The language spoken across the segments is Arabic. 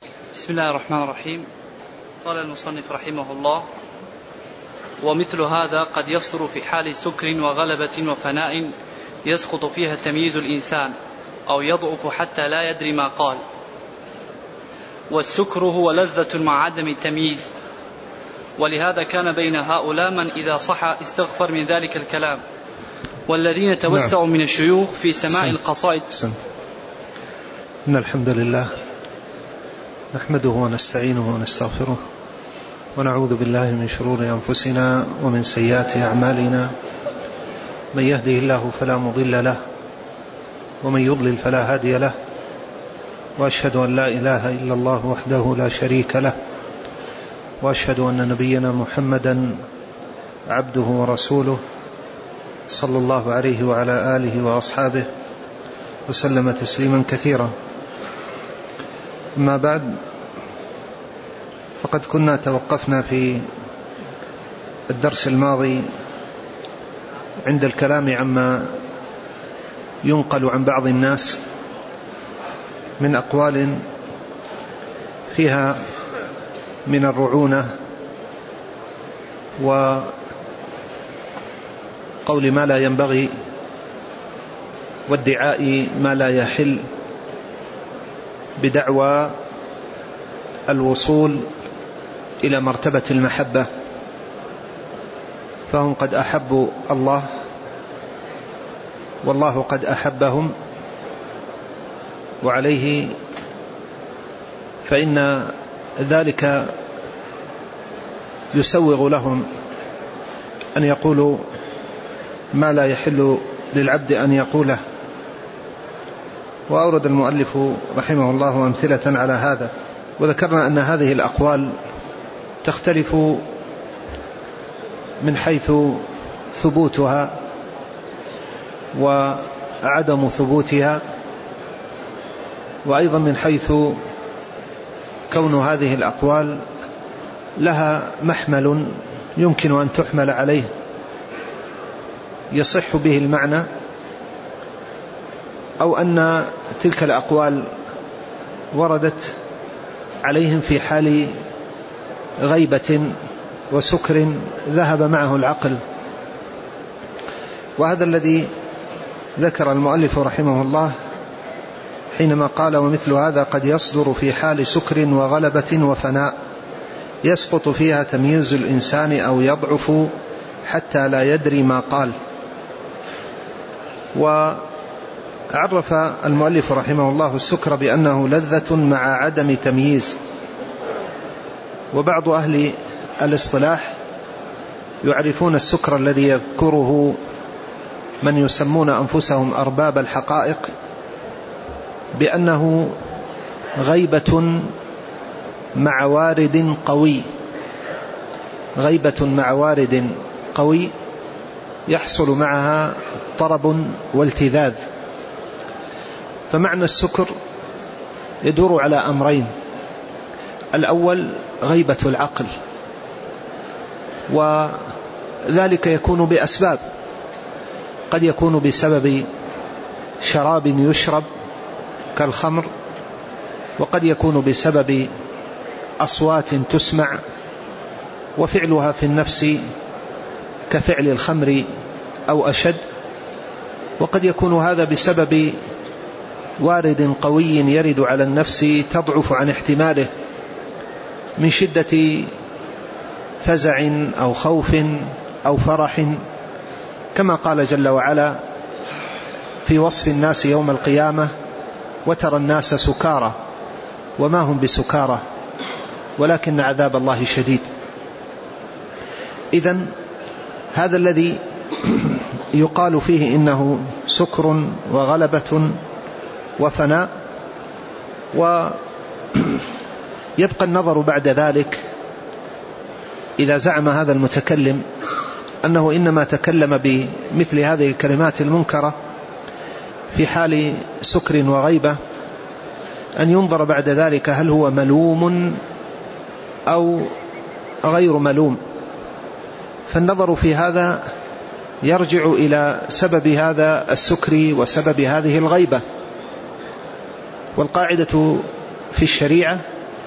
بسم الله الرحمن الرحيم. قال المصنف رحمه الله: ومثل هذا قد يصدر في حال سكر وغلبة وفناء يسقط فيها تمييز الإنسان أو يضعف حتى لا يدري ما قال. والسكر هو لذة مع عدم التمييز، ولهذا كان بين هؤلاء من إذا صح استغفر من ذلك الكلام، والذين توسعوا من الشيوخ في سماع القصائد. إن الحمد لله نحمده ونستعينه ونستغفره ونعوذ بالله من شرور أنفسنا ومن سيئات أعمالنا، من يهده الله فلا مضل له ومن يضلل فلا هادي له، وأشهد أن لا إله إلا الله وحده لا شريك له، وأشهد أن نبينا محمدا عبده ورسوله صلى الله عليه وعلى آله وأصحابه وسلم تسليما كثيرا. أما بعد، فقد كنا توقفنا في الدرس الماضي عند الكلام عما ينقل عن بعض الناس من أقوال فيها من الرعونة وقول ما لا ينبغي وادعاء ما لا يحل بدعوى الوصول إلى مرتبة المحبة، فهم قد أحبوا الله والله قد أحبهم، وعليه فإن ذلك يسوغ لهم أن يقولوا ما لا يحل للعبد أن يقوله. وأورد المؤلف رحمه الله أمثلة على هذا، وذكرنا أن هذه الأقوال تختلف من حيث ثبوتها وعدم ثبوتها، وأيضا من حيث كون هذه الأقوال لها محمل يمكن أن تحمل عليه يصح به المعنى، أو أن تلك الأقوال وردت عليهم في حال غيبة وسكر ذهب معه العقل. وهذا الذي ذكر المؤلف رحمه الله حينما قال: ومثل هذا قد يصدر في حال سكر وغلبة وفناء يسقط فيها تمييز الإنسان أو يضعف حتى لا يدري ما قال. وعرف المؤلف رحمه الله السكر بأنه لذة مع عدم تمييز. وبعض أهل الاصطلاح يعرفون السكر الذي يذكره من يسمون أنفسهم أرباب الحقائق بأنه غيبة مع وارد قوي، غيبة مع وارد قوي يحصل معها طرب والتذاذ. فمعنى السكر يدور على أمرين: الأول غيبة العقل، وذلك يكون بأسباب، قد يكون بسبب شراب يشرب كالخمر، وقد يكون بسبب أصوات تسمع وفعلها في النفس كفعل الخمر أو أشد، وقد يكون هذا بسبب وارد قوي يرد على النفس تضعف عن احتماله من شدة فزع أو خوف أو فرح، كما قال جل وعلا في وصف الناس يوم القيامة: وترى الناس سكارى وما هم بسكارى ولكن عذاب الله شديد. إذن هذا الذي يقال فيه إنه سكر وغلبة وفناء. ويبقى النظر بعد ذلك إذا زعم هذا المتكلم أنه إنما تكلم بمثل هذه الكلمات المنكرة في حال سكر وغيبة، أن ينظر بعد ذلك هل هو ملوم أو غير ملوم. فالنظر في هذا يرجع إلى سبب هذا السكر وسبب هذه الغيبة. والقاعدة في الشريعة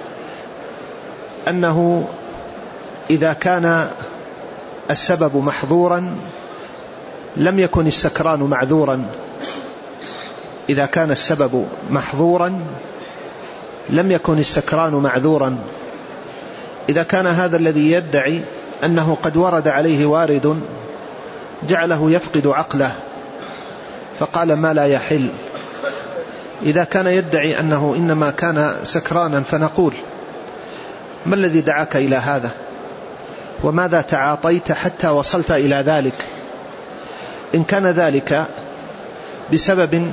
أنه إذا كان السبب محظورا لم يكن السكران معذورا. إذا كان السبب محظورا لم يكن السكران معذورا. إذا كان هذا الذي يدعي أنه قد ورد عليه وارد جعله يفقد عقله فقال ما لا يحل، إذا كان يدعي أنه إنما كان سكرانا فنقول ما الذي دعاك إلى هذا وماذا تعاطيت حتى وصلت إلى ذلك؟ إن كان ذلك بسبب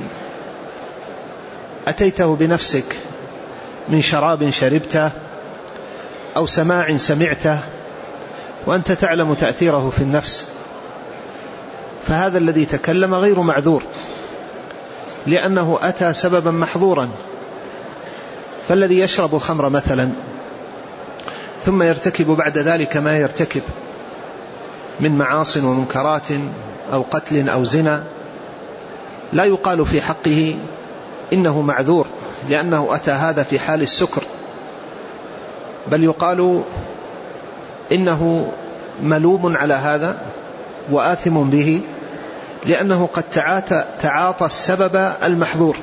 أتيته بنفسك من شراب شربته أو سماع سمعته وأنت تعلم تأثيره في النفس، فهذا الذي تكلم غير معذور لأنه أتى سببا محظورا. فالذي يشرب الخمر مثلا ثم يرتكب بعد ذلك ما يرتكب من معاصٍ ومنكرات أو قتل أو زنا لا يقال في حقه إنه معذور لأنه أتى هذا في حال السكر، بل يقال إنه ملوم على هذا وآثم به لأنه قد تعاطى السبب المحظور.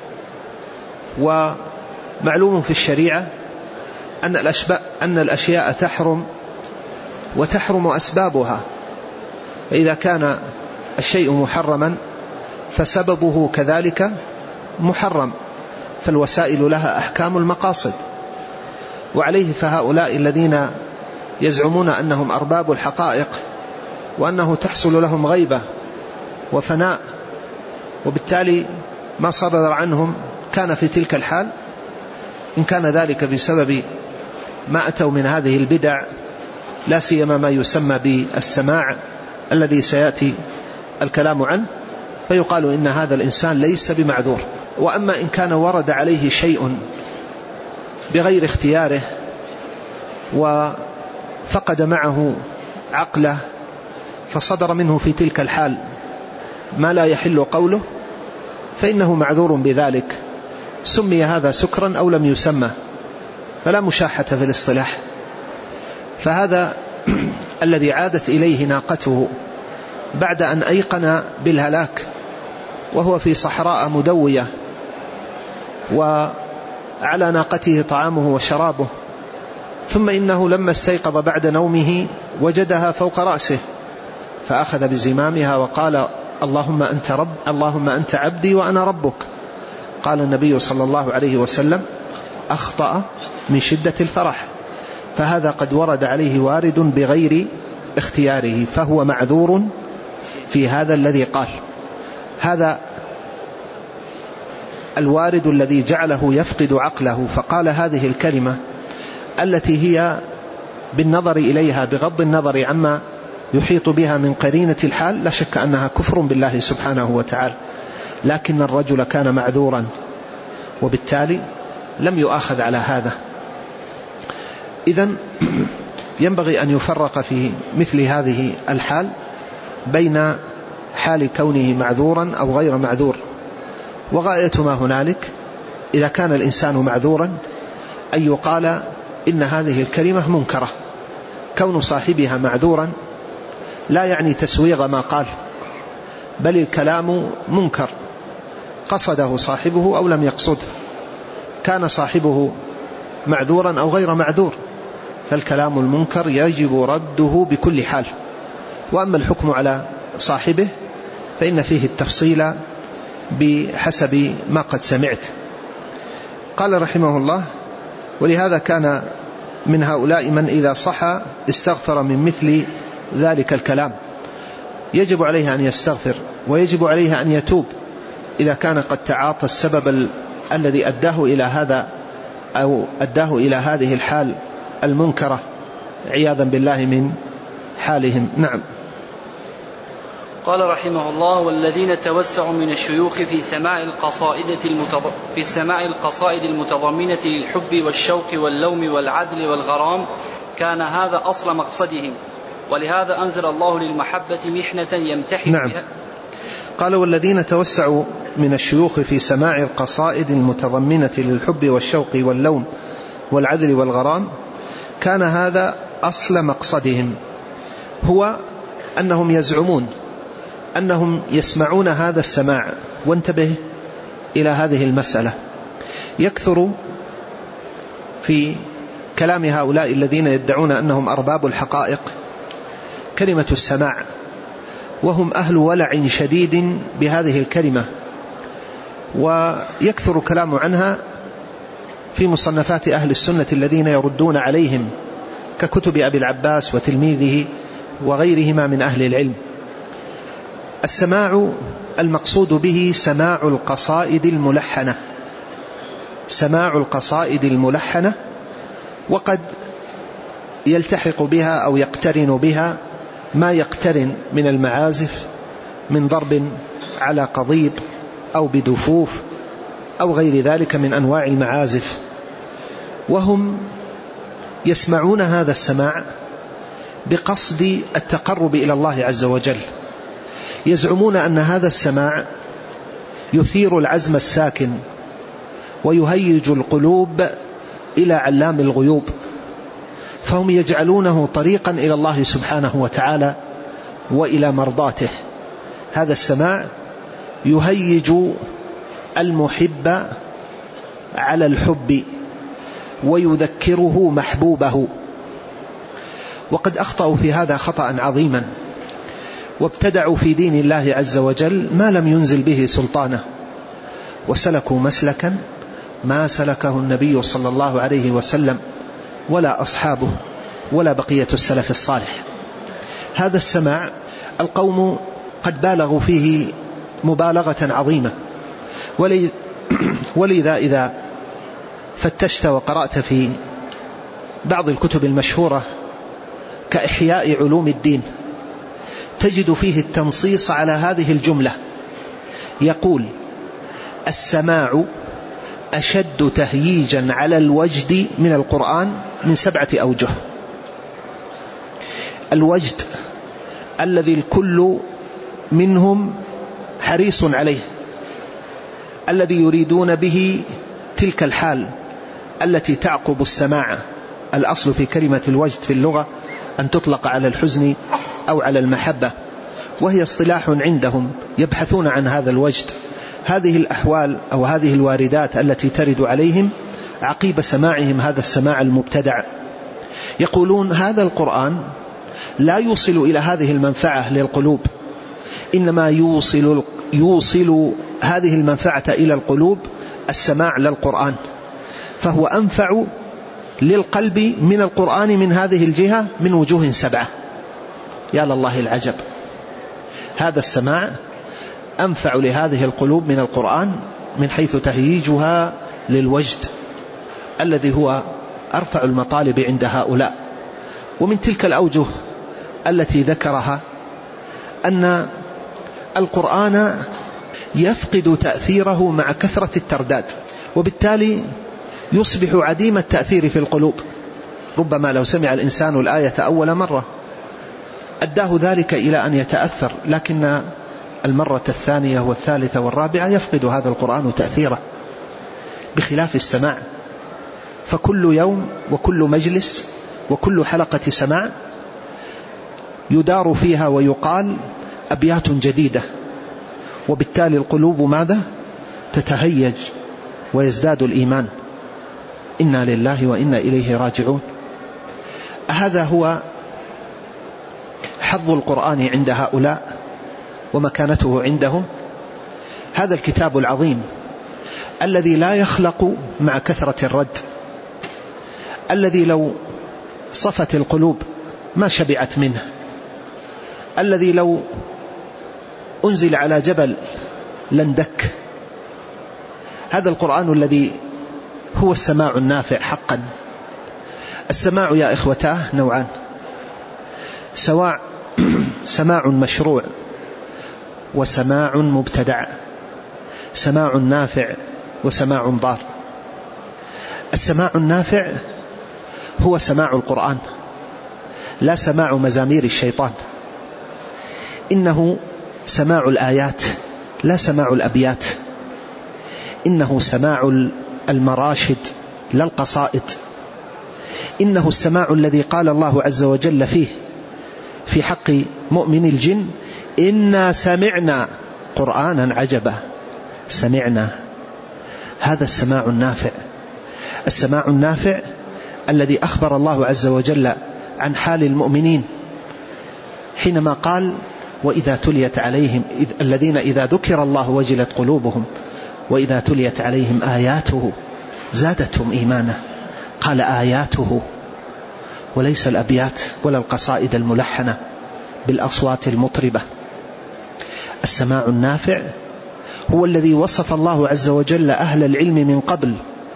ومعلوم في الشريعة أن الأشياء تحرم وتحرم أسبابها، فإذا كان الشيء محرما فسببه كذلك محرم، فالوسائل لها أحكام المقاصد. وعليه فهؤلاء الذين يزعمون أنهم أرباب الحقائق وأنه تحصل لهم غيبة وفناء وبالتالي ما صدر عنهم كان في تلك الحال، إن كان ذلك بسبب ما أتوا من هذه البدع لا سيما ما يسمى بالسماع الذي سيأتي الكلام عنه، فيقال إن هذا الإنسان ليس بمعذور. وأما إن كان ورد عليه شيء بغير اختياره وفقد معه عقله فصدر منه في تلك الحال ما لا يحل قوله فإنه معذور بذلك، سمي هذا سكرا أو لم يسمى، فلا مشاحة في الاصطلاح. فهذا الذي عادت إليه ناقته بعد أن أيقن بالهلاك وهو في صحراء مدوية وعلى ناقته طعامه وشرابه، ثم إنه لما استيقظ بعد نومه وجدها فوق رأسه فأخذ بزمامها وقال اللهم أنت عبدي وأنا ربك. قال النبي صلى الله عليه وسلم أخطأ من شدة الفرح، فهذا قد ورد عليه وارد بغير اختياره فهو معذور في هذا الذي قال. هذا الوارد الذي جعله يفقد عقله فقال هذه الكلمة التي هي بالنظر إليها بغض النظر عما يحيط بها من قرينة الحال لا شك أنها كفر بالله سبحانه وتعالى، لكن الرجل كان معذورا وبالتالي لم يؤاخذ على هذا. إذن ينبغي أن يفرق في مثل هذه الحال بين حال كونه معذورا أو غير معذور. وغاية ما هنالك إذا كان الإنسان معذورا أن يقال إن هذه الكلمة منكرة. كون صاحبها معذورا لا يعني تسويغ ما قال، بل الكلام منكر قصده صاحبه أو لم يقصده، كان صاحبه معذورا أو غير معذور، فالكلام المنكر يجب رده بكل حال. وأما الحكم على صاحبه فإن فيه التفصيل بحسب ما قد سمعت. قال رحمه الله: ولهذا كان من هؤلاء من إذا صحى استغفر من مثل ذلك الكلام. يجب عليه أن يستغفر ويجب عليه أن يتوب إذا كان قد تعاطى السبب الذي أداه إلى هذا أو أداه إلى هذه الحال المنكرة عياذا بالله من حالهم. نعم. قال رحمه الله: والذين توسعوا من الشيوخ في سماع القصائد المتضمنة للحب والشوق واللوم والعدل والغرام كان هذا أصل مقصدهم، ولهذا أنزل الله للمحبة محنة يمتحن نعم. بها. قال: والذين توسعوا من الشيوخ في سماع القصائد المتضمنة للحب والشوق واللوم والعدل والغرام كان هذا أصل مقصدهم، هو أنهم يزعمون أنهم يسمعون هذا السماع. وانتبه إلى هذه المسألة، يكثر في كلام هؤلاء الذين يدعون أنهم أرباب الحقائق كلمة السماع، وهم أهل ولع شديد بهذه الكلمة، ويكثر كلام عنها في مصنفات أهل السنة الذين يردون عليهم ككتب أبي العباس وتلميذه وغيرهما من أهل العلم. السماع المقصود به سماع القصائد الملحنة، سماع القصائد الملحنة، وقد يلتحق بها أو يقترن بها ما يقترن من المعازف من ضرب على قضيب أو بدفوف أو غير ذلك من أنواع المعازف. وهم يسمعون هذا السماع بقصد التقرب إلى الله عز وجل، يزعمون أن هذا السماع يثير العزم الساكن ويهيج القلوب إلى علام الغيوب، فهم يجعلونه طريقا إلى الله سبحانه وتعالى وإلى مرضاته. هذا السماع يهيج المحب على الحب ويذكره محبوبه. وقد أخطأوا في هذا خطأ عظيما، وابتدعوا في دين الله عز وجل ما لم ينزل به سلطانه، وسلكوا مسلكا ما سلكه النبي صلى الله عليه وسلم ولا أصحابه ولا بقية السلف الصالح. هذا السماع القوم قد بالغوا فيه مبالغة عظيمة، ولذا إذا فتشت وقرأت في بعض الكتب المشهورة كإحياء علوم الدين تجد فيه التنصيص على هذه الجملة، يقول: السماع أشد تهييجا على الوجد من القرآن من 7 أوجه. الوجد الذي الكل منهم حريص عليه، الذي يريدون به تلك الحال التي تعقب السماع. الأصل في كلمة الوجد في اللغة أن تطلق على الحزن أو على المحبة، وهي اصطلاح عندهم يبحثون عن هذا الوجد. هذه الأحوال أو هذه الواردات التي ترد عليهم عقيب سماعهم هذا السماع المبتدع. يقولون هذا القرآن لا يوصل إلى هذه المنفعة للقلوب، إنما يوصل هذه المنفعة إلى القلوب السماع للقرآن، فهو أنفع للقلب من القرآن من هذه الجهة من وجوه 7. يا لله العجب، هذا السماع أنفع لهذه القلوب من القرآن من حيث تهييجها للوجد الذي هو أرفع المطالب عند هؤلاء. ومن تلك الأوجه التي ذكرها أن القرآن يفقد تأثيره مع كثرة الترداد، وبالتالي يصبح عديم التأثير في القلوب. ربما لو سمع الإنسان الآية أول مرة أداه ذلك إلى أن يتأثر، لكن المرة الثانية والثالثة والرابعة يفقد هذا القرآن تأثيره، بخلاف السماع. فكل يوم وكل مجلس وكل حلقة سماع يدار فيها ويقال أبيات جديدة، وبالتالي القلوب ماذا؟ تتهيج ويزداد الإيمان. إنا لله وإنا إليه راجعون. هذا هو حظ القرآن عند هؤلاء ومكانته عندهم. هذا الكتاب العظيم الذي لا يخلق مع كثرة الرد، الذي لو صفت القلوب ما شبعت منه، الذي لو أنزل على جبل لندك. هذا القرآن الذي هو السماع النافع حقا. السماع يا إخوتاه نوعان، سواء سماع مشروع وسماع مبتدع، سماع نافع وسماع ضار. السماع النافع هو سماع القرآن، لا سماع مزامير الشيطان، إنه سماع الآيات لا سماع الأبيات، إنه سماع المراشد لا القصائد، إنه السماع الذي قال الله عز وجل فيه في حق مؤمن الجن: إنا سمعنا قرآنا عجبا. سمعنا، هذا السماع النافع، السماع النافع الذي أخبر الله عز وجل عن حال المؤمنين حينما قال: وإذا تليت عليهم الذين إذا ذكر الله وجلت قلوبهم وإذا تليت عليهم آياته زادتهم إيمانا. قال آياته، وليس الأبيات ولا القصائد الملحنة بالأصوات المطربة. السماع النافع هو الذي وصف الله عز وجل أهل العلم من قبل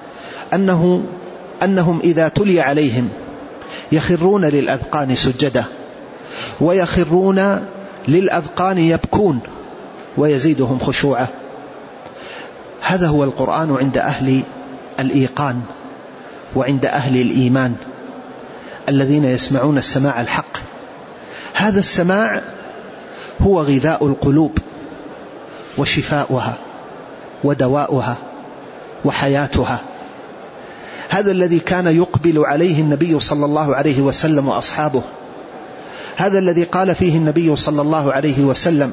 أنهم إذا تلي عليهم يخرون للأذقان سجدا، ويخرون للأذقان يبكون، ويزيدهم خشوعا. هذا هو القرآن عند أهل الإيقان وعند أهل الإيمان الذين يسمعون السماع الحق. هذا السماع هو غذاء القلوب وشفاؤها ودواؤها وحياتها. هذا الذي كان يقبل عليه النبي صلى الله عليه وسلم وأصحابه. هذا الذي قال فيه النبي صلى الله عليه وسلم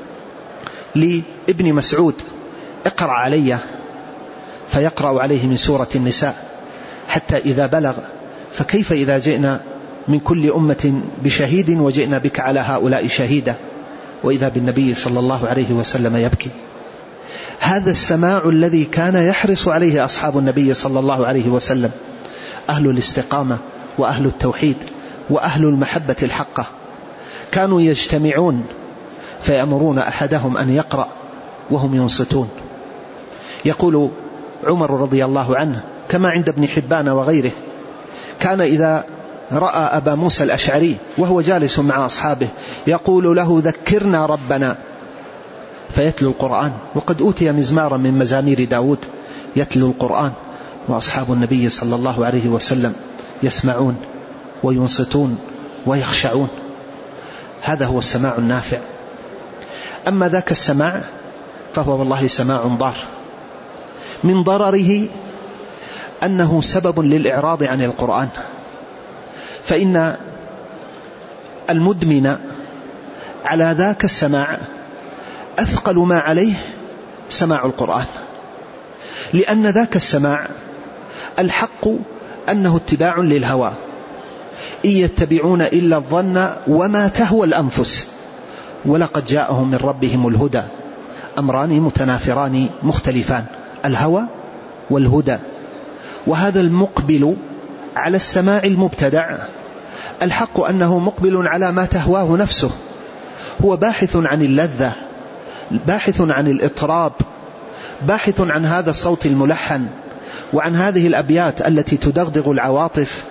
لابن مسعود: اقرأ علي، فيقرأ عليه من سورة النساء حتى إذا بلغ: فكيف إذا جئنا من كل أمة بشهيد وجئنا بك على هؤلاء شهيدا، وإذا بالنبي صلى الله عليه وسلم يبكي. هذا السماع الذي كان يحرص عليه أصحاب النبي صلى الله عليه وسلم، أهل الاستقامة وأهل التوحيد وأهل المحبة الحقة، كانوا يجتمعون فيأمرون أحدهم أن يقرأ وهم ينصتون. يقول عمر رضي الله عنه كما عند ابن حبان وغيره: كان إذا رأى أبا موسى الأشعري وهو جالس مع أصحابه يقول له: ذكرنا ربنا، فيتلو القرآن، وقد أوتي مزمارا من مزامير داود يتلو القرآن، وأصحاب النبي صلى الله عليه وسلم يسمعون وينصتون ويخشعون. هذا هو السماع النافع. أما ذاك السماع فهو والله سماع ضار. من ضرره أنه سبب للإعراض عن القرآن، فإن المدمن على ذاك السماع أثقل ما عليه سماع القرآن، لأن ذاك السماع الحق أنه اتباع للهوى، إن يتبعون إلا الظن وما تهوى الأنفس ولقد جاءهم من ربهم الهدى. أمران متنافران مختلفان: الهوى والهدى. وهذا المقبل على السماع المبتدع الحق أنه مقبل على ما تهواه نفسه، هو باحث عن اللذة، باحث عن الإطراب، باحث عن هذا الصوت الملحن وعن هذه الأبيات التي تدغدغ العواطف،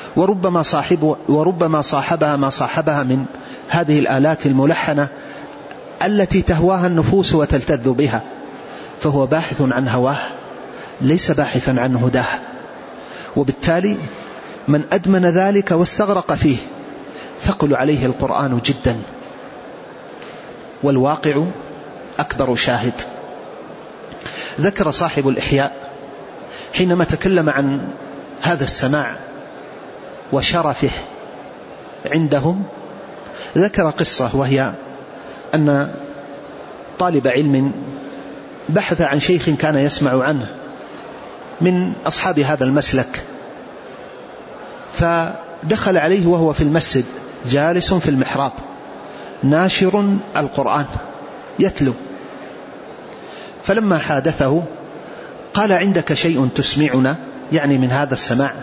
وربما صاحبها ما صاحبها من هذه الآلات الملحنة التي تهواها النفوس وتلتذ بها. فهو باحث عن هواه ليس باحثا عن هداه، وبالتالي من أدمن ذلك واستغرق فيه ثقل عليه القرآن جدا، والواقع أكبر شاهد. ذكر صاحب الإحياء حينما تكلم عن هذا السماع وشرفه عندهم، ذكر قصة، وهي أن طالب علم بحث عن شيخ كان يسمع عنه من أصحاب هذا المسلك، فدخل عليه وهو في المسجد جالس في المحراب ناشر القرآن يتلو، فلما حادثه قال: عندك شيء تسمعنا يعني من هذا السماع؟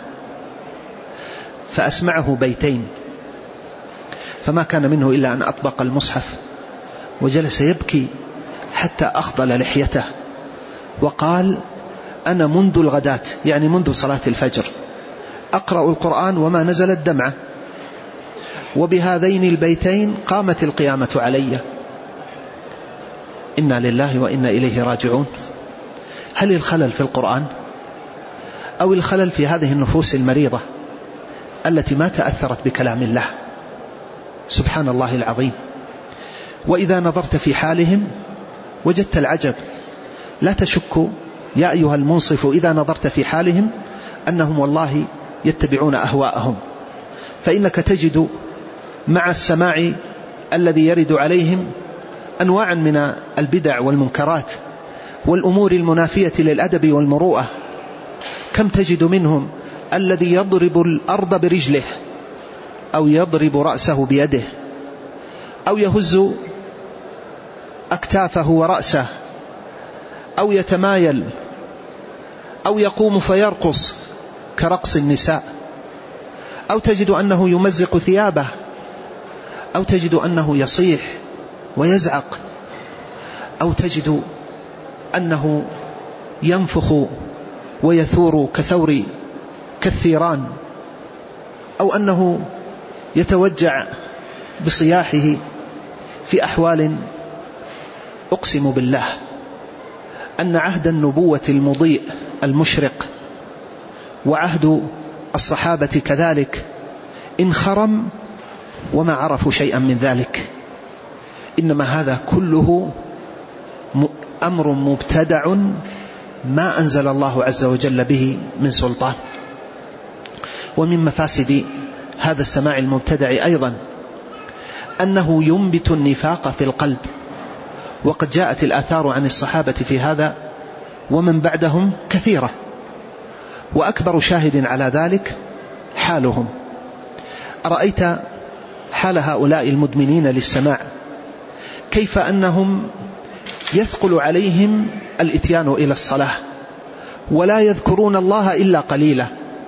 فأسمعه بيتين، فما كان منه إلا أن أطبق المصحف وجلس يبكي حتى أخضل لحيته، وقال: أنا منذ الغداة يعني منذ صلاة الفجر أقرأ القرآن وما نزلت دمعة، وبهذين البيتين قامت القيامة علي. إنا لله وإنا إليه راجعون. هل الخلل في القرآن أو الخلل في هذه النفوس المريضة التي ما تأثرت بكلام الله؟ سبحان الله العظيم. وإذا نظرت في حالهم وجدت العجب. لا تشك يا أيها المنصف إذا نظرت في حالهم أنهم والله يتبعون أهواءهم. فإنك تجد مع السماع الذي يرد عليهم أنواعا من البدع والمنكرات والأمور المنافية للأدب والمروءة. كم تجد منهم الذي يضرب الأرض برجله، أو يضرب رأسه بيده، أو يهز أكتافه ورأسه، أو يتمايل، أو يقوم فيرقص كرقص النساء، أو تجد أنه يمزق ثيابه، أو تجد أنه يصيح ويزعق، أو تجد أنه ينفخ ويثور كثور كالثيران، أو أنه يتوجع بصياحه في أحوال أقسم بالله أن عهد النبوة المضيء المشرق وعهد الصحابة كذلك انخرم وما عرفوا شيئا من ذلك. إنما هذا كله أمر مبتدع ما أنزل الله عز وجل به من سلطان. ومن مفاسد هذا السماع المبتدع أيضا أنه ينبت النفاق في القلب، وقد جاءت الآثار عن الصحابة في هذا ومن بعدهم كثيرة، وأكبر شاهد على ذلك حالهم. أرأيت حال هؤلاء المدمنين للسماع، كيف أنهم يثقل عليهم الإتيان إلى الصلاة ولا يذكرون الله إلا قليلا.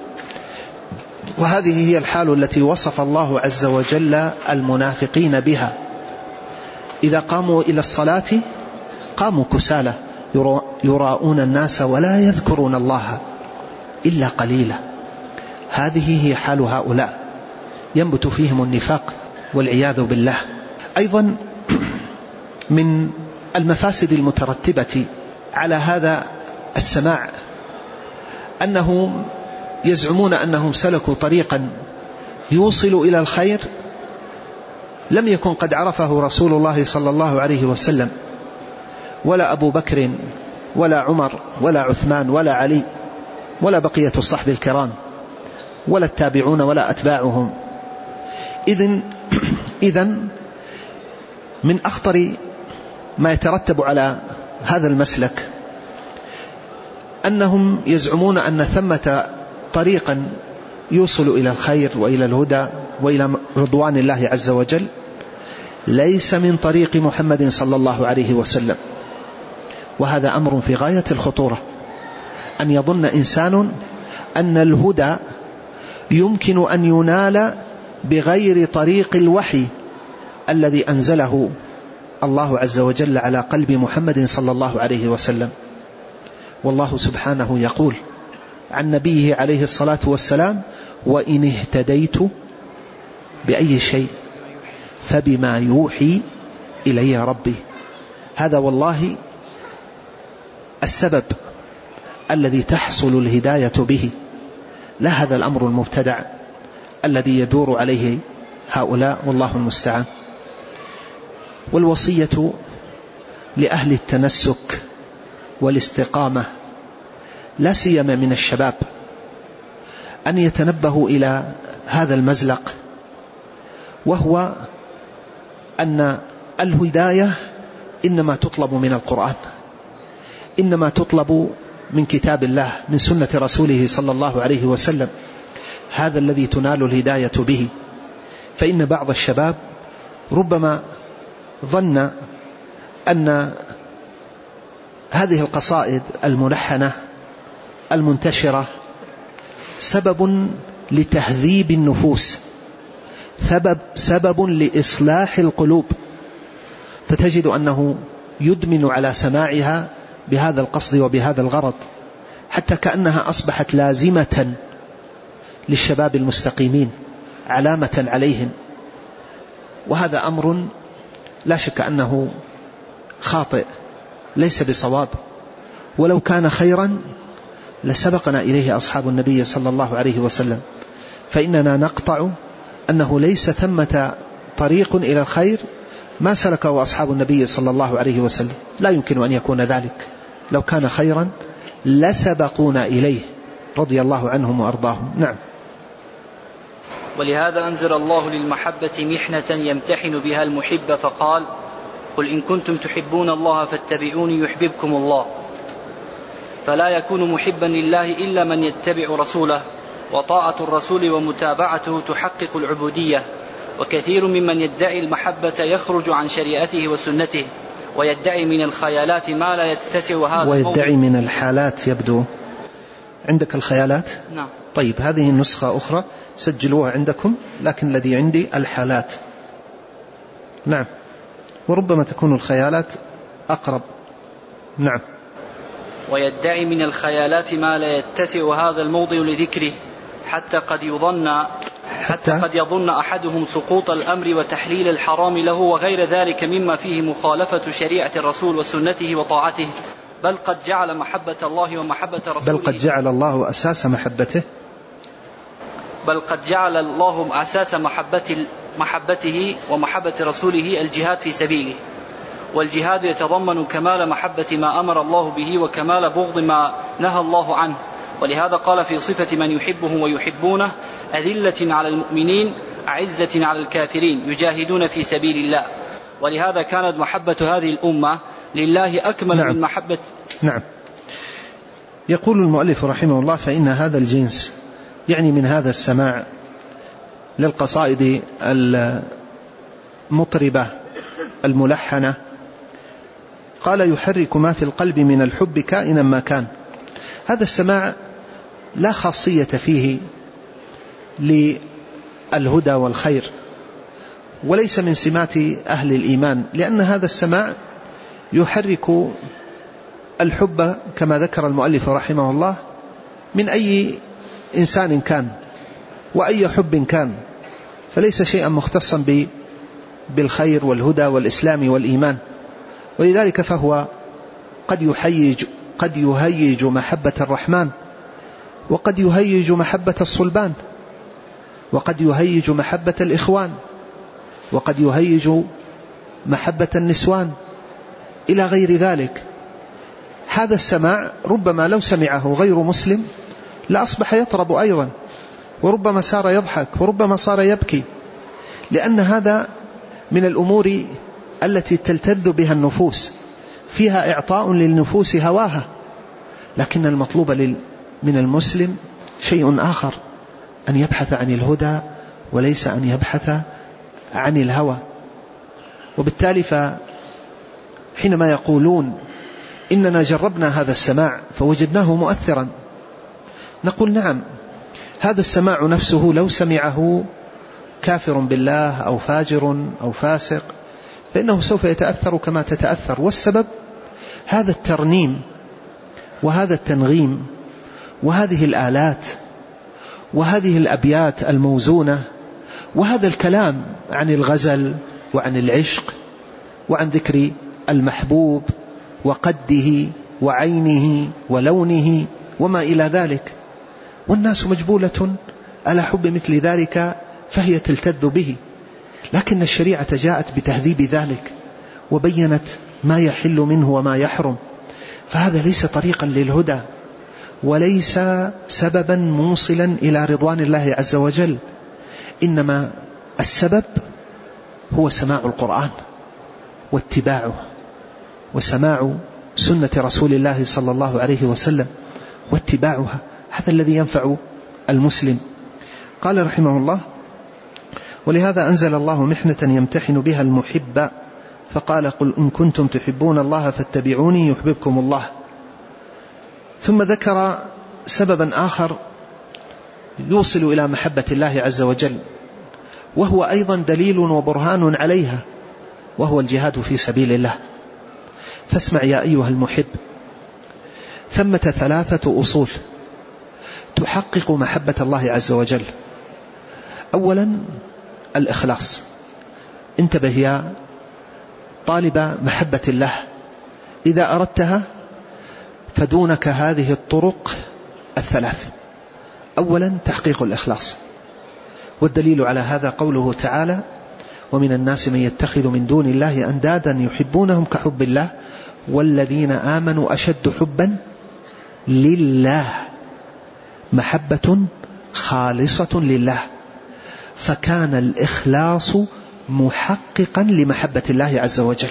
وهذه هي الحال التي وصف الله عز وجل المنافقين بها، إذا قاموا إلى الصلاة قاموا كسالى يراءون الناس ولا يذكرون الله إلا قليلا. هذه هي حال هؤلاء، ينبت فيهم النفاق والعياذ بالله. أيضا من المفاسد المترتبة على هذا السماع أنهم يزعمون أنهم سلكوا طريقا يوصل إلى الخير لم يكن قد عرفه رسول الله صلى الله عليه وسلم، ولا أبو بكر ولا عمر ولا عثمان ولا علي ولا بقية الصحب الكرام ولا التابعون ولا أتباعهم. إذن من أخطر ما يترتب على هذا المسلك أنهم يزعمون أن ثمة طريقا يوصل إلى الخير وإلى الهدى وإلى رضوان الله عز وجل ليس من طريق محمد صلى الله عليه وسلم. وهذا أمر في غاية الخطورة، أن يظن إنسان أن الهدى يمكن أن ينال بغير طريق الوحي الذي أنزله الله عز وجل على قلب محمد صلى الله عليه وسلم. والله سبحانه يقول عن نبيه عليه الصلاة والسلام: وإن اهتديت بأي شيء فبما يوحي إلي ربي. هذا والله السبب الذي تحصل الهداية به، لا هذا الأمر المبتدع الذي يدور عليه هؤلاء، والله المستعان. والوصية لأهل التنسك والاستقامة لا سيما من الشباب أن يتنبهوا إلى هذا المزلق، وهو أن الهداية إنما تطلب من القرآن، إنما تطلب من كتاب الله، من سنة رسوله صلى الله عليه وسلم. هذا الذي تنال الهداية به. فإن بعض الشباب ربما ظن أن هذه القصائد الملحنة المنتشرة سبب لتهذيب النفوس، سبب لإصلاح القلوب، فتجد أنه يدمن على سماعها بهذا القصد وبهذا الغرض، حتى كأنها أصبحت لازمة للشباب المستقيمين، علامة عليهم. وهذا أمر لا شك أنه خاطئ، ليس بصواب، ولو كان خيرا لسبقنا إليه أصحاب النبي صلى الله عليه وسلم. فإننا نقطع أنه ليس ثمة طريق إلى الخير ما سلكه أصحاب النبي صلى الله عليه وسلم، لا يمكن أن يكون ذلك. لو كان خيرا لسبقونا إليه رضي الله عنهم وأرضاهم. نعم. ولهذا أنزل الله للمحبة محنة يمتحن بها المحب فقال: قل إن كنتم تحبون الله فاتبعوني يحببكم الله. فلا يكون محبا لله إلا من يتبع رسوله، وطاعة الرسول ومتابعته تحقق العبودية. وكثير ممن يدعي المحبة يخرج عن شريعته وسنته، ويدعي من الخيالات ما لا يتسع هذا ويدعي من الحالات. يبدو عندك الخيالات؟ نعم. طيب، هذه نسخة أخرى سجلوها عندكم، لكن الذي عندي الحالات. نعم، وربما تكون الخيالات أقرب. نعم. ويدعي من الخيالات ما لا يتسع هذا الموضع لذكره، حتى قد يظن أحدهم سقوط الأمر وتحليل الحرام له وغير ذلك مما فيه مخالفة شريعة الرسول وسنته وطاعته. بل قد جعل محبة الله ومحبة رسوله، بل قد جعل الله أساس محبته، بل قد جعل الله أساس محبته ومحبة رسوله الجهاد في سبيله. والجهاد يتضمن كمال محبة ما أمر الله به وكمال بغض ما نهى الله عنه. ولهذا قال في صفة من يحبهم ويحبونه: أذلة على المؤمنين أعزة على الكافرين يجاهدون في سبيل الله. ولهذا كانت محبة هذه الأمة لله أكمل من محبة. نعم. يقول المؤلف رحمه الله: فإن هذا الجنس، يعني من هذا السماع للقصائد المطربة الملحنة، قال: يحرك ما في القلب من الحب كائنا ما كان. هذا السماع لا خاصية فيه للهدى والخير، وليس من سمات أهل الإيمان، لأن هذا السماع يحرك الحب كما ذكر المؤلف رحمه الله من أي إنسان كان وأي حب كان، فليس شيئا مختصا بالخير والهدى والإسلام والإيمان. ولذلك فهو قد يهيج محبة الرحمن، وقد يهيج محبة الصلبان، وقد يهيج محبة الإخوان، وقد يهيج محبة النسوان إلى غير ذلك. هذا السماع ربما لو سمعه غير مسلم لأصبح يطرب أيضا، وربما صار يضحك، وربما صار يبكي، لأن هذا من الأمور التي تلتذ بها النفوس، فيها إعطاء للنفوس هواها. لكن المطلوب من المسلم شيء آخر، أن يبحث عن الهدى وليس أن يبحث عن الهوى. وبالتالي حينما يقولون إننا جربنا هذا السماع فوجدناه مؤثرا، نقول: نعم، هذا السماع نفسه لو سمعه كافر بالله أو فاجر أو فاسق فإنه سوف يتأثر كما تتأثر. والسبب هذا الترنيم وهذا التنغيم وهذه الآلات وهذه الأبيات الموزونة وهذا الكلام عن الغزل وعن العشق وعن ذكر المحبوب وقده وعينه ولونه وما إلى ذلك. والناس مجبولة على حب مثل ذلك فهي تلتذ به، لكن الشريعة جاءت بتهذيب ذلك وبينت ما يحل منه وما يحرم. فهذا ليس طريقا للهدى، وليس سببا موصلا إلى رضوان الله عز وجل. إنما السبب هو سماع القرآن واتباعه، وسماع سنة رسول الله صلى الله عليه وسلم واتباعها، هذا الذي ينفع المسلم. قال رحمه الله: ولهذا أنزل الله محنة يمتحن بها المحب فقال: قل إن كنتم تحبون الله فاتبعوني يحببكم الله. ثم ذكر سببا آخر يوصل إلى محبة الله عز وجل، وهو أيضا دليل وبرهان عليها، وهو الجهاد في سبيل الله. فاسمع يا أيها المحب، ثمة 3 أصول تحقق محبة الله عز وجل. أولا الإخلاص. انتبه يا طالب محبة الله، إذا أردتها فدونك هذه الطرق 3. أولا تحقيق الإخلاص، والدليل على هذا قوله تعالى: ومن الناس من يتخذ من دون الله أندادا يحبونهم كحب الله والذين آمنوا أشد حبا لله، محبة خالصة لله. فكان الإخلاص محققا لمحبة الله عز وجل.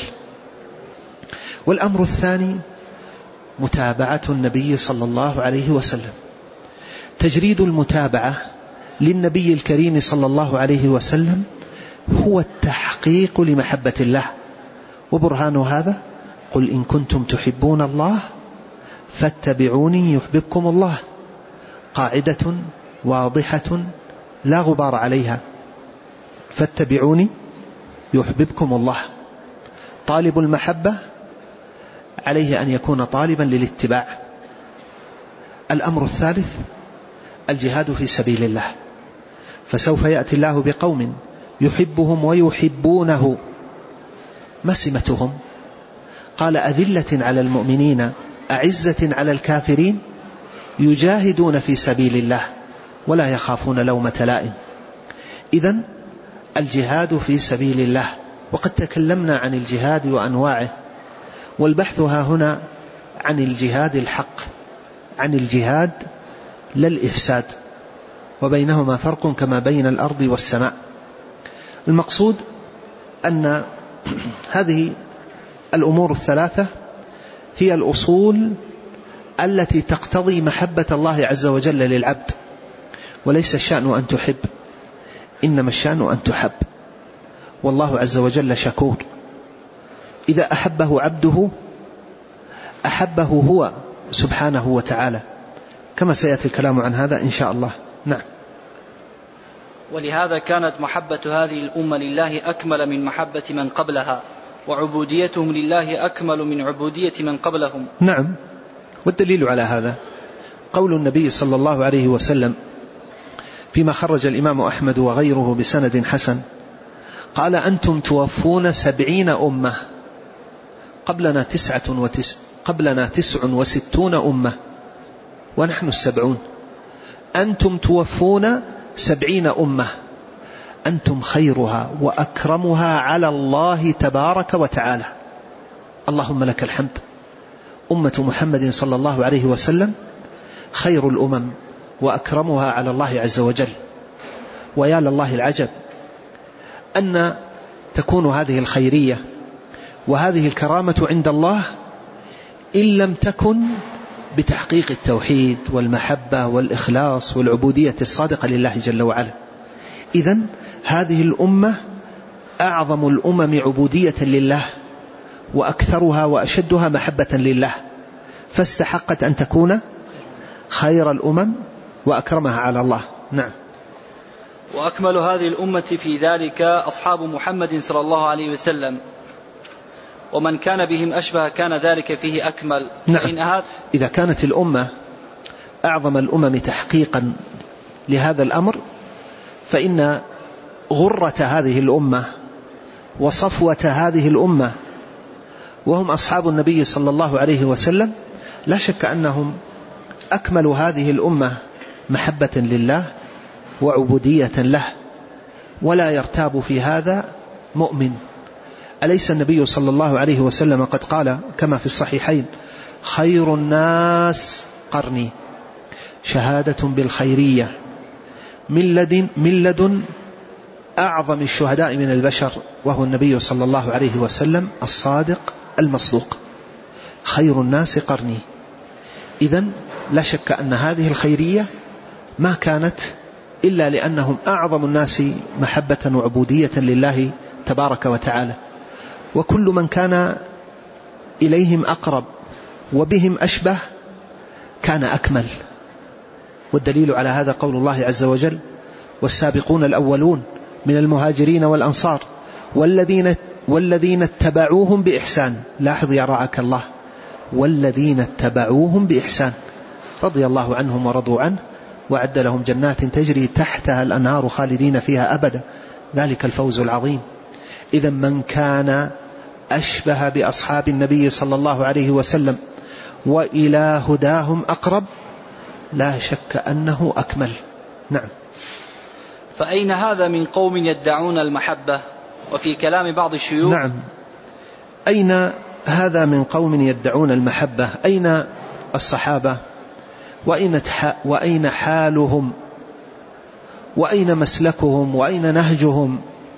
والأمر الثاني متابعة النبي صلى الله عليه وسلم. تجريد المتابعة للنبي الكريم صلى الله عليه وسلم هو التحقيق لمحبة الله، وبرهان هذا قل إن كنتم تحبون الله فاتبعوني يحببكم الله، قاعدة واضحة لا غبار عليها، فاتبعوني يحببكم الله. طالب المحبة عليه أن يكون طالبا للاتباع. الأمر الثالث الجهاد في سبيل الله، فسوف يأتي الله بقوم يحبهم ويحبونه. ما سمتهم؟ قال أذلة على المؤمنين أعزة على الكافرين يجاهدون في سبيل الله ولا يخافون لومة لائم. إذن الجهاد في سبيل الله، وقد تكلمنا عن الجهاد وأنواعه، والبحث ها هنا عن الجهاد الحق، عن الجهاد لا الإفساد، وبينهما فرق كما بين الأرض والسماء. المقصود أن هذه الأمور الثلاثة هي الأصول التي تقتضي محبة الله عز وجل للعبد، وليس الشأن أن تحب، إنما الشأن أن تحب. والله عز وجل شكور، إذا أحبه عبده أحبه هو سبحانه وتعالى، كما سيأتي الكلام عن هذا إن شاء الله. نعم. ولهذا كانت محبة هذه الأمة لله أكمل من محبة من قبلها، وعبوديتهم لله أكمل من عبودية من قبلهم. نعم. والدليل على هذا قول النبي صلى الله عليه وسلم فيما خرج الإمام أحمد وغيره بسند حسن، قال أنتم توفون 70 أمة، قبلنا 69 أمة ونحن 70. أنتم توفون 70 أمة، أنتم خيرها وأكرمها على الله تبارك وتعالى. اللهم لك الحمد. أمة محمد صلى الله عليه وسلم خير الأمم وأكرمها على الله عز وجل. ويا لله العجب أن تكون هذه الخيرية وهذه الكرامة عند الله إن لم تكن بتحقيق التوحيد والمحبة والإخلاص والعبودية الصادقة لله جل وعلا. إذن هذه الأمة أعظم الأمم عبودية لله، وأكثرها وأشدها محبة لله، فاستحقت أن تكون خير الأمم وأكرمها على الله. نعم. وأكمل هذه الأمة في ذلك أصحاب محمد صلى الله عليه وسلم، ومن كان بهم أشبه كان ذلك فيه أكمل. نعم. إذا كانت الأمة أعظم الأمم تحقيقا لهذا الأمر، فإن غرة هذه الأمة وصفوة هذه الأمة وهم أصحاب النبي صلى الله عليه وسلم لا شك أنهم أكمل هذه الأمة محبة لله وعبودية له، ولا يرتاب في هذا مؤمن. أليس النبي صلى الله عليه وسلم قد قال كما في الصحيحين خير الناس قرني، شهادة بالخيرية من لدن أعظم الشهداء من البشر، وهو النبي صلى الله عليه وسلم الصادق المصدوق. خير الناس قرني. إذن لا شك أن هذه الخيرية ما كانت إلا لأنهم أعظم الناس محبة وعبودية لله تبارك وتعالى، وكل من كان إليهم أقرب وبهم أشبه كان أكمل. والدليل على هذا قول الله عز وجل والسابقون الأولون من المهاجرين والأنصار والذين اتبعوهم بإحسان. لاحظ يا رعاك الله، والذين اتبعوهم بإحسان رضي الله عنهم ورضوا عنه وأعد لهم جنات تجري تحتها الأنهار خالدين فيها أبدا، ذلك الفوز العظيم. إذا من كان أشبه بأصحاب النبي صلى الله عليه وسلم وإلى هداهم أقرب لا شك أنه أكمل. نعم. فأين هذا من قوم يدعون المحبة؟ وفي كلام بعض الشيوخ نعم، أين هذا من قوم يدعون المحبة؟ أين الصحابة؟ وأين حالهم وأين مسلكهم وأين نهجهم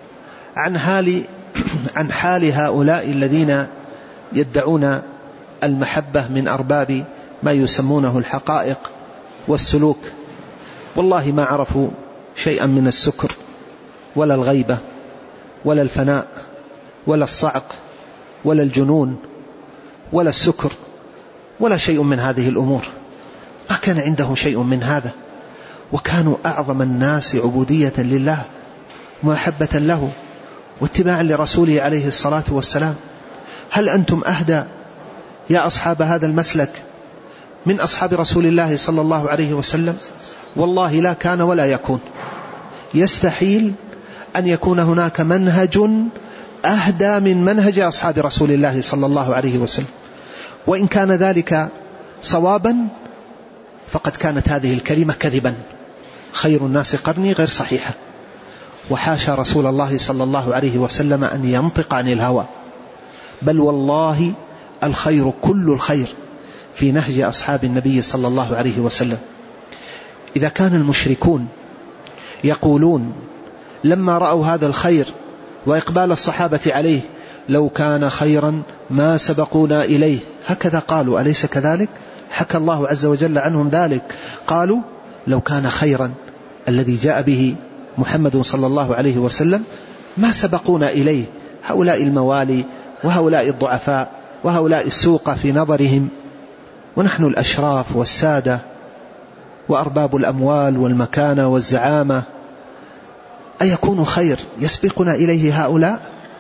عن حال هؤلاء الذين يدعون المحبة من أرباب ما يسمونه الحقائق والسلوك. والله ما عرفوا شيئا من السكر ولا الغيبة ولا الفناء ولا الصعق ولا الجنون ولا السكر ولا شيء من هذه الأمور، ما كان عندهم شيء من هذا، وكانوا أعظم الناس عبودية لله ومحبة له واتباعا لرسوله عليه الصلاة والسلام. هل أنتم أهدى يا أصحاب هذا المسلك من أصحاب رسول الله صلى الله عليه وسلم؟ والله لا كان ولا يكون، يستحيل أن يكون هناك منهج أهدى من منهج أصحاب رسول الله صلى الله عليه وسلم، وإن كان ذلك صوابا فقد كانت هذه الكلمة كذبا، خير الناس قرني غير صحيحة، وحاشا رسول الله صلى الله عليه وسلم أن ينطق عن الهوى، بل والله الخير كل الخير في نهج أصحاب النبي صلى الله عليه وسلم. إذا كان المشركون يقولون لما رأوا هذا الخير وإقبال الصحابة عليه لو كان خيرا ما سبقونا إليه، هكذا قالوا، أليس كذلك؟ حكى الله عز وجل عنهم ذلك، قالوا لو كان خيرا الذي جاء به محمد صلى الله عليه وسلم ما سبقونا إليه، هؤلاء الموالي وهؤلاء الضعفاء وهؤلاء السوق في نظرهم، ونحن الأشراف والسادة وأرباب الأموال والمكانة والزعامة، أيكون خير يسبقنا إليه هؤلاء؟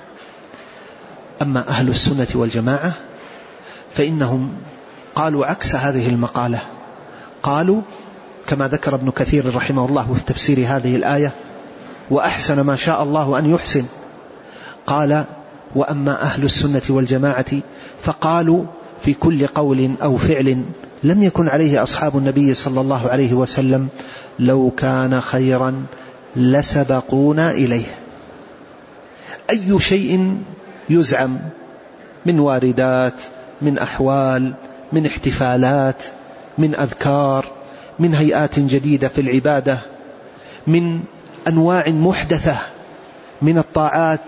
أما أهل السنة والجماعة فإنهم قالوا عكس هذه المقالة، قالوا كما ذكر ابن كثير رحمه الله في تفسير هذه الآية وأحسن ما شاء الله أن يحسن، قال وأما أهل السنة والجماعة فقالوا في كل قول أو فعل لم يكن عليه أصحاب النبي صلى الله عليه وسلم لو كان خيرا لسبقونا إليه. أي شيء يزعم من واردات، من أحوال، من احتفالات، من أذكار، من هيئات جديدة في العبادة، من أنواع محدثة من الطاعات،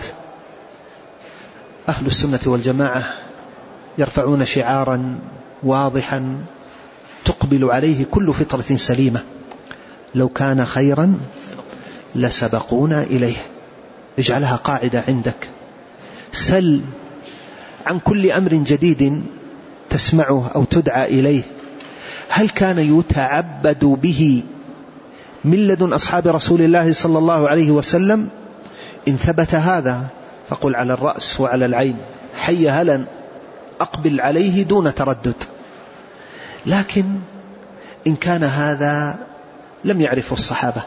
أهل السنة والجماعة يرفعون شعارا واضحا تقبل عليه كل فطرة سليمة: لو كان خيرا لسبقونا إليه. اجعلها قاعدة عندك، سل عن كل أمر جديد تسمعه أو تدعى إليه هل كان يتعبد به من لدن أصحاب رسول الله صلى الله عليه وسلم؟ إن ثبت هذا فقل على الرأس وعلى العين، حي هلا، أقبل عليه دون تردد. لكن إن كان هذا لم يعرف الصحابة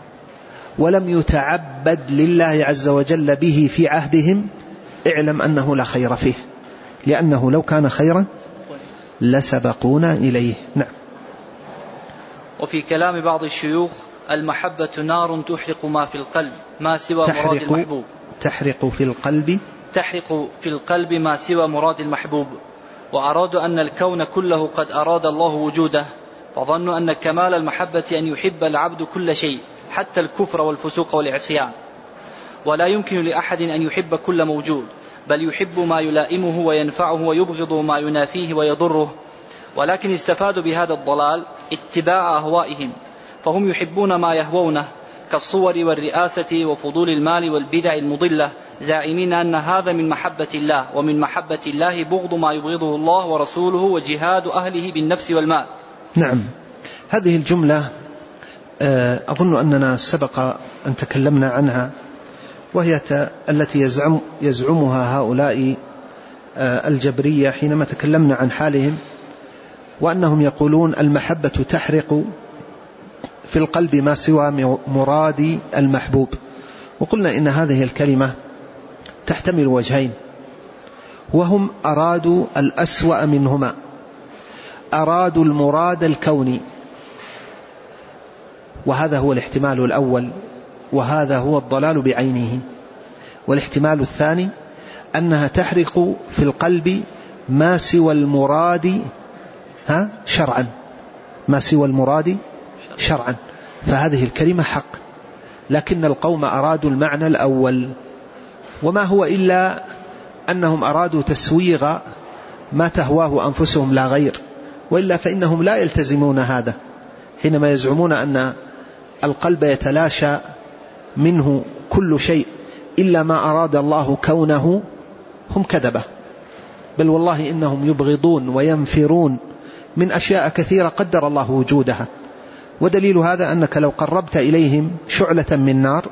ولم يتعبد لله عز وجل به في عهدهم، اعلم أنه لا خير فيه، لأنه لو كان خيرا لسبقونا إليه. نعم. وفي كلام بعض الشيوخ: المحبة نار تحرق ما في القلب ما سوى مراد المحبوب. تحرق في القلب ما سوى مراد المحبوب. وأرادوا أن الكون كله قد أراد الله وجوده، فظنوا أن كمال المحبة أن يحب العبد كل شيء حتى الكفر والفسوق والعصيان، ولا يمكن لأحد أن يحب كل موجود، بل يحب ما يلائمه وينفعه ويبغض ما ينافيه ويضره. ولكن استفادوا بهذا الضلال اتباع أهوائهم، فهم يحبون ما يهوونه كالصور والرئاسة وفضول المال والبدع المضلة، زاعمين أن هذا من محبة الله، ومن محبة الله بغض ما يبغضه الله ورسوله وجهاد أهله بالنفس والمال. نعم. هذه الجملة أظن أننا سبق أن تكلمنا عنها، وهي التي يزعمها هؤلاء الجبرية حينما تكلمنا عن حالهم، وأنهم يقولون المحبة تحرق في القلب ما سوى مراد المحبوب. وقلنا إن هذه الكلمة تحتمل وجهين، وهم أرادوا الأسوأ منهما، أرادوا المراد الكوني، وهذا هو الاحتمال الأول، وهذا هو الضلال بعينه. والاحتمال الثاني أنها تحرق في القلب ما سوى المراد شرعا، ما سوى المراد شرعا، فهذه الكلمة حق لكن القوم أرادوا المعنى الأول، وما هو إلا أنهم أرادوا تسويغ ما تهواه أنفسهم لا غير، وإلا فإنهم لا يلتزمون هذا. حينما يزعمون أن القلب يتلاشى منه كل شيء إلا ما أراد الله كونه، هم كذبة، بل والله إنهم يبغضون وينفرون من أشياء كثيرة قدر الله وجودها. ودليل هذا أنك لو قربت إليهم شعلة من نار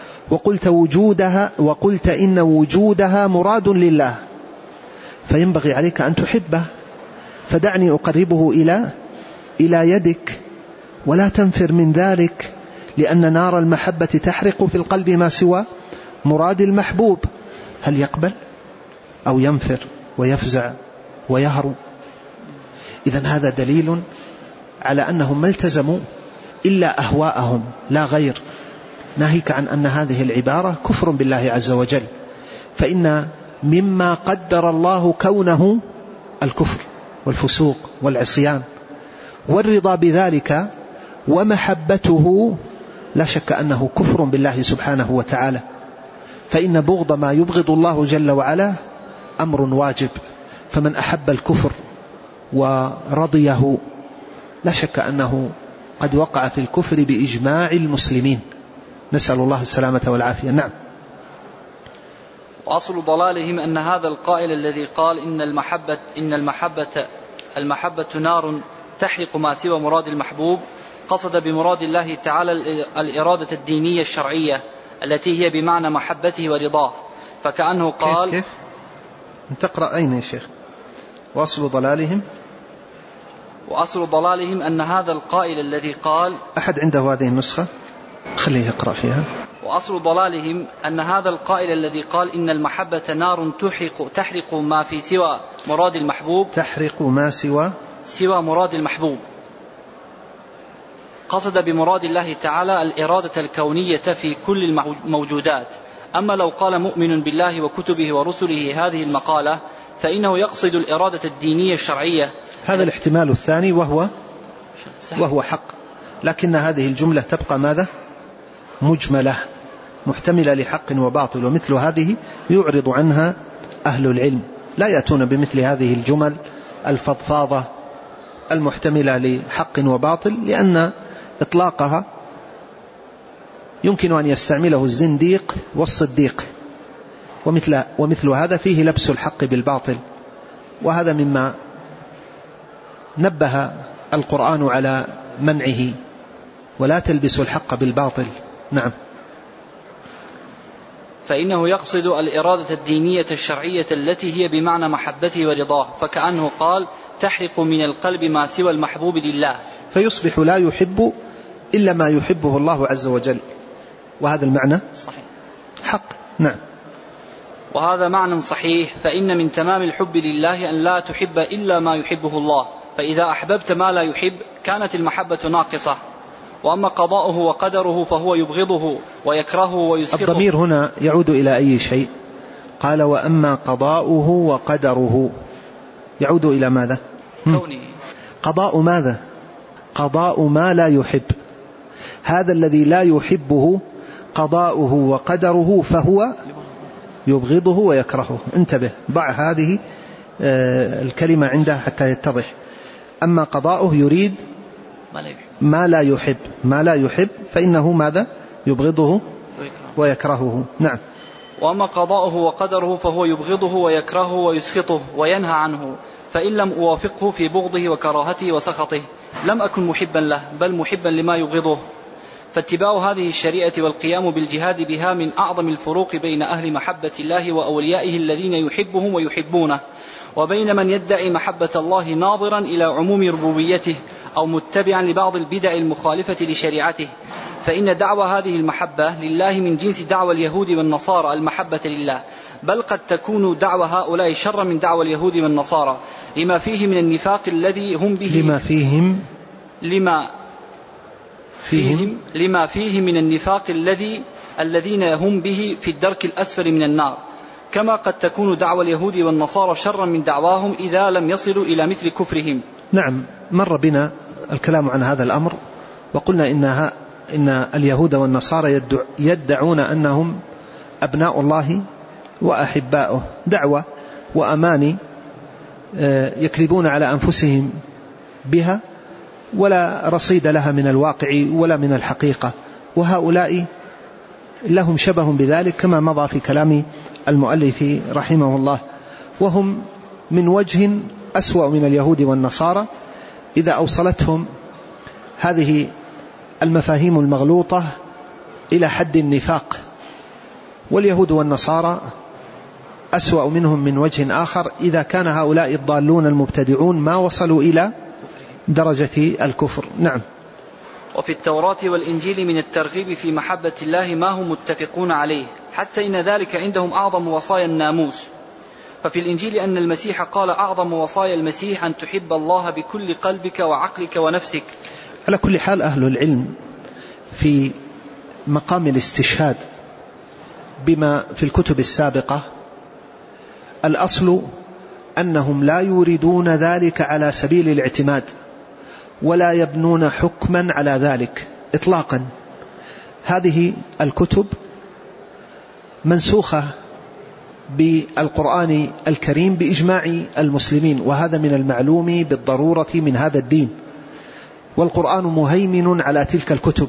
وقلت إن وجودها مراد لله، فينبغي عليك أن تحبه، فدعني أقربه إلى يدك ولا تنفر من ذلك، لأن نار المحبة تحرق في القلب ما سوى مراد المحبوب. هل يقبل أو ينفر ويفزع ويهرب؟ إذن هذا دليل على أنهم ما التزموا إلا أهواءهم لا غير، ناهيك عن أن هذه العبارة كفر بالله عز وجل، فإن مما قدر الله كونه الكفر والفسوق والعصيان، والرضا بذلك ومحبته لا شك أنه كفر بالله سبحانه وتعالى، فإن بغض ما يبغض الله جل وعلا أمر واجب، فمن أحب الكفر ورضيه لا شك أنه قد وقع في الكفر بإجماع المسلمين، نسأل الله السلامة والعافية. نعم. وأصل ضلالهم أن هذا القائل الذي قال إن المحبة نار تحرق ما سوى مراد المحبوب قصد بمراد الله تعالى الإرادة الدينية الشرعية التي هي بمعنى محبته ورضاه، فكأنه قال كيف؟ تقرأ أين يا شيخ؟ وأصل ضلالهم أن هذا القائل الذي قال، أحد عنده هذه النسخة خليه يقرأ فيها. وأصل ضلالهم أن هذا القائل الذي قال إن المحبة نار تحرق ما في سوى مراد المحبوب، تحرق ما سوى مراد المحبوب، قصد بمراد الله تعالى الإرادة الكونية في كل الموجودات. أما لو قال مؤمن بالله وكتبه ورسله هذه المقالة فإنه يقصد الإرادة الدينية الشرعية. هذا الاحتمال الثاني وهو حق، لكن هذه الجملة تبقى ماذا؟ مجملة محتملة لحق وباطل، ومثل هذه يعرض عنها أهل العلم، لا يأتون بمثل هذه الجمل الفضفاضة المحتملة لحق وباطل، لأن إطلاقها يمكن أن يستعمله الزنديق والصديق، ومثل هذا فيه لبس الحق بالباطل، وهذا مما نبه القرآن على منعه، ولا تلبسوا الحق بالباطل. نعم. فإنه يقصد الإرادة الدينية الشرعية التي هي بمعنى محبته ورضاه، فكأنه قال تحرق من القلب ما سوى المحبوب لله، فيصبح لا يحب إلا ما يحبه الله عز وجل، وهذا المعنى صحيح حق. نعم. وهذا معنى صحيح، فإن من تمام الحب لله أن لا تحب إلا ما يحبه الله، فإذا أحببت ما لا يحب كانت المحبة ناقصة. وأما قضاؤه وقدره فهو يبغضه ويكرهه ويسخطه. الضمير هنا يعود إلى أي شيء؟ قال وأما قضاؤه وقدره، يعود إلى ماذا؟ كونه. قضاء ماذا؟ قضاء ما لا يحب، هذا الذي لا يحبه قضاؤه وقدره فهو يبغضه ويكرهه. انتبه، ضع هذه الكلمة عنده حتى يتضح. أما قضاؤه يريد ما لا يحب فإنه ماذا؟ يبغضه ويكرهه. نعم. وأما قضاؤه وقدره فهو يبغضه ويكرهه ويسخطه وينهى عنه، فإن لم أوافقه في بغضه وكراهته وسخطه لم أكن محبا له، بل محبا لما يبغضه. فاتباع هذه الشريعة والقيام بالجهاد بها من أعظم الفروق بين أهل محبة الله وأوليائه الذين يحبهم ويحبونه، وبين من يدعي محبة الله ناظرا إلى عموم ربوبيته أو متبعا لبعض البدع المخالفة لشريعته. فإن دعوى هذه المحبة لله من جنس دعوى اليهود والنصارى المحبة لله، بل قد تكون دعوى هؤلاء شر من دعوى اليهود والنصارى لما فيه من النفاق الذي هم به لما فيه من النفاق الذين هم به في الدرك الأسفل من النار، كما قد تكون دعوى اليهود والنصارى شرا من دعواهم إذا لم يصلوا إلى مثل كفرهم. نعم، مر بنا الكلام عن هذا الأمر، وقلنا إن إن اليهود والنصارى يدعون أنهم أبناء الله وأحباؤه، دعوة وأماني يكذبون على أنفسهم بها ولا رصيد لها من الواقع ولا من الحقيقة، وهؤلاء لهم شبه بذلك كما مضى في كلام المؤلف رحمه الله، وهم من وجه أسوأ من اليهود والنصارى إذا أوصلتهم هذه المفاهيم المغلوطة إلى حد النفاق. واليهود والنصارى أسوأ منهم من وجه آخر إذا كان هؤلاء الضالون المبتدعون ما وصلوا إلى درجة الكفر. نعم. وفي التوراة والإنجيل من الترغيب في محبة الله ما هم متفقون عليه، حتى إن ذلك عندهم أعظم وصايا الناموس. ففي الإنجيل أن المسيح قال أعظم وصايا المسيح أن تحب الله بكل قلبك وعقلك ونفسك. على كل حال أهل العلم في مقام الاستشهاد بما في الكتب السابقة الأصل أنهم لا يريدون ذلك على سبيل الاعتماد ولا يبنون حكما على ذلك إطلاقا. هذه الكتب منسوخة بالقرآن الكريم بإجماع المسلمين، وهذا من المعلوم بالضرورة من هذا الدين، والقرآن مهيمن على تلك الكتب.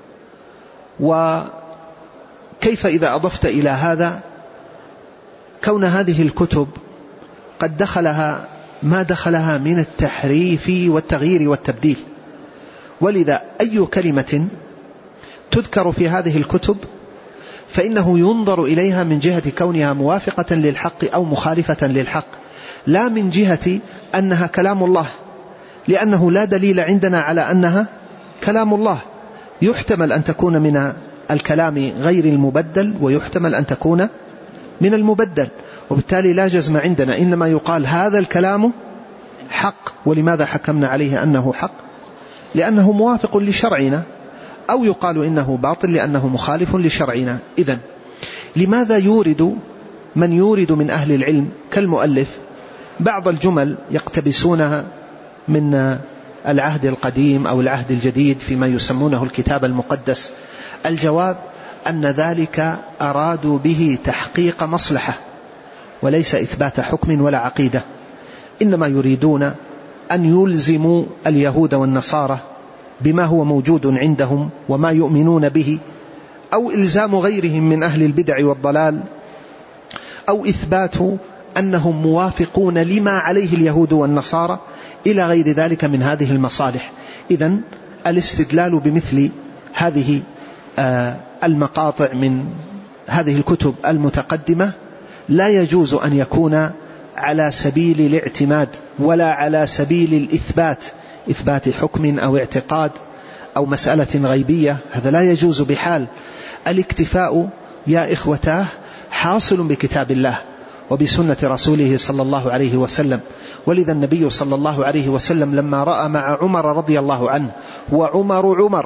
وكيف إذا أضفت إلى هذا كون هذه الكتب قد دخلها ما دخلها من التحريف والتغيير والتبديل، ولذا أي كلمة تذكر في هذه الكتب فإنه ينظر إليها من جهة كونها موافقة للحق أو مخالفة للحق، لا من جهة أنها كلام الله، لأنه لا دليل عندنا على أنها كلام الله. يحتمل أن تكون من الكلام غير المبدل ويحتمل أن تكون من المبدل، وبالتالي لا جزم عندنا، إنما يقال هذا الكلام حق. ولماذا حكمنا عليه أنه حق؟ لأنه موافق لشرعنا، أو يقال إنه باطل لأنه مخالف لشرعنا. إذن لماذا يورد من يورد من أهل العلم كالمؤلف بعض الجمل يقتبسونها من العهد القديم أو العهد الجديد فيما يسمونه الكتاب المقدس؟ الجواب أن ذلك أرادوا به تحقيق مصلحة وليس إثبات حكم ولا عقيدة، إنما يريدون أن يلزموا اليهود والنصارى بما هو موجود عندهم وما يؤمنون به، أو إلزام غيرهم من أهل البدع والضلال، أو إثبات أنهم موافقون لما عليه اليهود والنصارى إلى غير ذلك من هذه المصالح. إذن الاستدلال بمثل هذه المقاطع من هذه الكتب المتقدمة لا يجوز أن يكون على سبيل الاعتماد ولا على سبيل الإثبات، إثبات حكم أو اعتقاد أو مسألة غيبية، هذا لا يجوز بحال. الاكتفاء يا إخوتاه حاصل بكتاب الله وبسنة رسوله صلى الله عليه وسلم. ولذا النبي صلى الله عليه وسلم لما رأى مع عمر رضي الله عنه، وعمر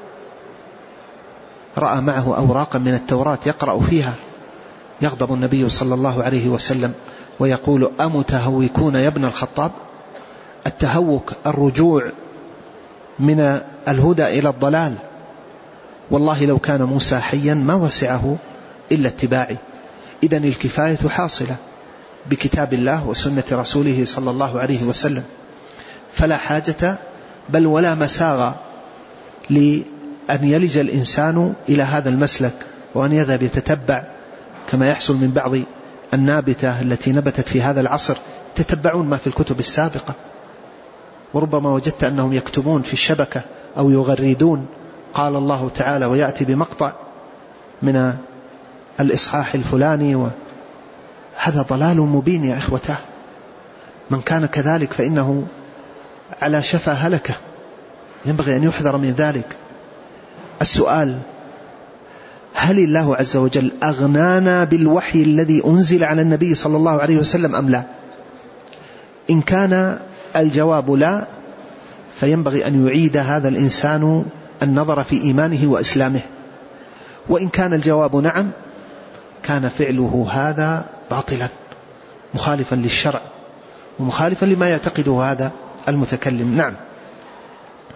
رأى معه أوراقا من التوراة يقرأ فيها، يغضب النبي صلى الله عليه وسلم ويقول: أمتهوكون يا ابن الخطاب؟ التهوك الرجوع من الهدى إلى الضلال، والله لو كان موسى حيا ما وسعه إلا اتباعي. إذن الكفاية حاصلة بكتاب الله وسنة رسوله صلى الله عليه وسلم، فلا حاجة بل ولا مساغ لأن يلج الإنسان إلى هذا المسلك وأن يذهب يتتبع كما يحصل من بعض النابتة التي نبتت في هذا العصر، تتبعون ما في الكتب السابقة، وربما وجدت أنهم يكتبون في الشبكة أو يغردون قال الله تعالى ويأتي بمقطع من الإصحاح الفلاني، وهذا ضلال مبين يا إخوته. من كان كذلك فإنه على شفا هلكة، ينبغي أن يحذر من ذلك. السؤال: هل الله عز وجل أغنانا بالوحي الذي أنزل على النبي صلى الله عليه وسلم أم لا؟ إن كان الجواب لا، فينبغي أن يعيد هذا الإنسان النظر في إيمانه وإسلامه. وإن كان الجواب نعم، كان فعله هذا باطلا مخالفا للشرع ومخالفا لما يعتقده هذا المتكلم. نعم.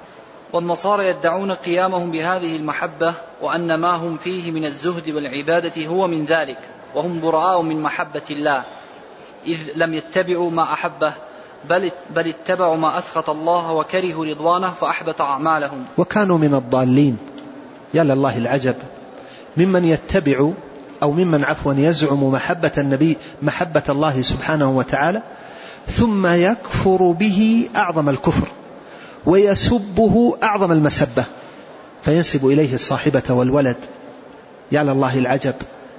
والنصارى يدعون قيامهم بهذه المحبة وأن ما هم فيه من الزهد والعبادة هو من ذلك، وهم براء من محبة الله، إذ لم يتبعوا ما أحبه بل اتبعوا ما أسخط الله وكرهوا رضوانه فأحبط أعمالهم. وكانوا من الضالين. يا لله العجب ممن يتبع أو ممن يزعم محبة النبي، محبة الله سبحانه وتعالى، ثم يكفر به أعظم الكفر ويسبه أعظم المسبة، فينسب إليه الصاحبة والولد. يا لله العجب.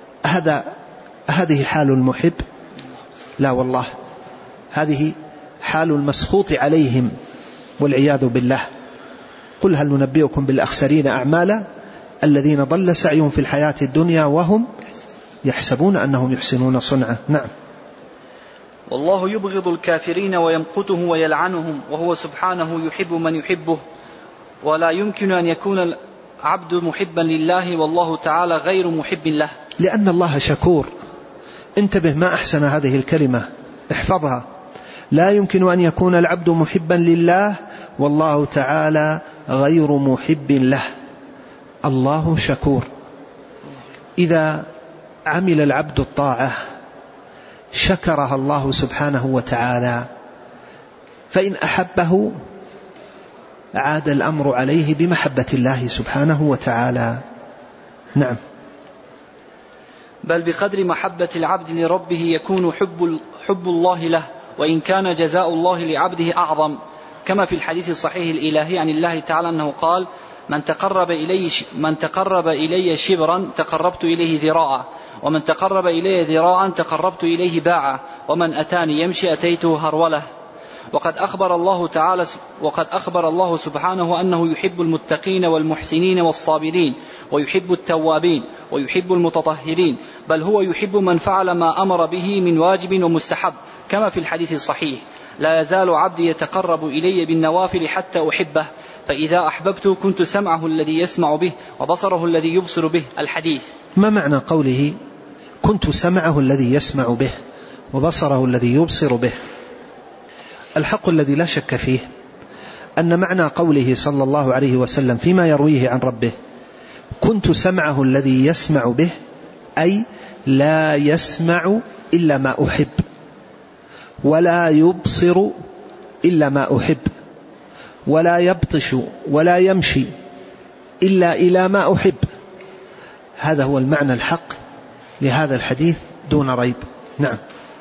هذه حال المحب؟ لا والله، هذه حال المسخوط عليهم والعياذ بالله. قل هل ننبئكم بالأخسرين أعمالا الذين ضل سعيهم في الحياة الدنيا وهم يحسبون أنهم يحسنون صنعا. نعم. والله يبغض الكافرين ويمقته ويلعنهم، وهو سبحانه يحب من يحبه، ولا يمكن أن يكون العبد محبا لله والله تعالى غير محب له، لأن الله شكور. انتبه، ما أحسن هذه الكلمة، احفظها. لا يمكن أن يكون العبد محبا لله والله تعالى غير محب له. الله شكور. إذا عمل العبد الطاعة شكرها الله سبحانه وتعالى، فإن أحبه عاد الأمر عليه بمحبة الله سبحانه وتعالى. نعم. بل بقدر محبة العبد لربه يكون حب الله له، وإن كان جزاء الله لعبده أعظم، كما في الحديث الصحيح الإلهي عن الله تعالى أنه قال: من تقرب إلي شبرا تقربت إليه ذراعا، ومن تقرب إلي ذراعا تقربت إليه باعا، ومن أتاني يمشي أتيته هرولة. وقد أخبر الله سبحانه أنه يحب المتقين والمحسنين والصابرين، ويحب التوابين، ويحب المتطهرين، بل هو يحب من فعل ما أمر به من واجب ومستحب، كما في الحديث الصحيح: لا يزال عبدي يتقرب إلي بالنوافل حتى أحبه، فإذا أحببته كنت سمعه الذي يسمع به وبصره الذي يبصر به. الحديث. ما معنى قوله كنت سمعه الذي يسمع به وبصره الذي يبصر به؟ الحق الذي لا شك فيه أن معنى قوله صلى الله عليه وسلم فيما يرويه عن ربه كنت سمعه الذي يسمع به، أي لا يسمع إلا ما أحب، ولا يبصر إلا ما أحب، ولا يبطش ولا يمشي إلا إلى ما أحب. هذا هو المعنى الحق لهذا الحديث دون ريب. نعم.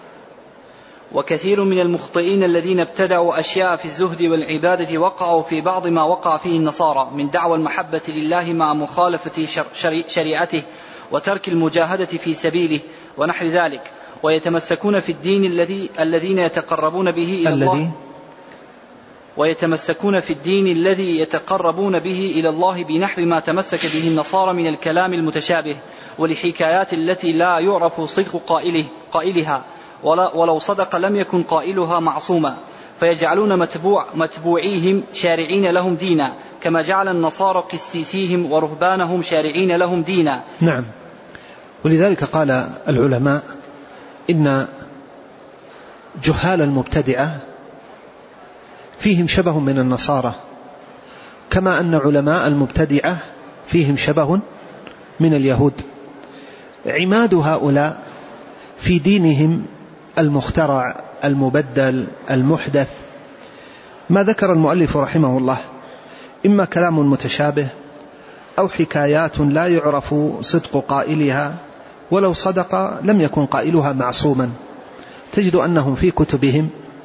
وكثير من المخطئين الذين ابتدعوا أشياء في الزهد والعبادة وقعوا في بعض ما وقع فيه النصارى من دعوى المحبة لله مع مخالفة شريعته وترك المجاهدة في سبيله ونحو ذلك، ويتمسكون في الدين الذين يتقربون به إلى الله، ويتمسكون في الدين الذي يتقربون به إلى الله بنحو ما تمسك به النصارى من الكلام المتشابه والحكايات التي لا يعرف صدق قائلها، ولو صدق لم يكن قائلها معصوما، فيجعلون متبوعيهم شارعين لهم دينا، كما جعل النصارى قسيسيهم ورهبانهم شارعين لهم دينا. نعم. ولذلك قال العلماء إن جهال المبتدعة فيهم شبه من النصارى، كما أن علماء المبتدعة فيهم شبه من اليهود. عماد هؤلاء في دينهم المخترع المبدل المحدث ما ذكر المؤلف رحمه الله، إما كلام متشابه أو حكايات لا يعرف صدق قائلها، ولو صدق لم يكن قائلها معصوما. تجد أنهم في كتبهم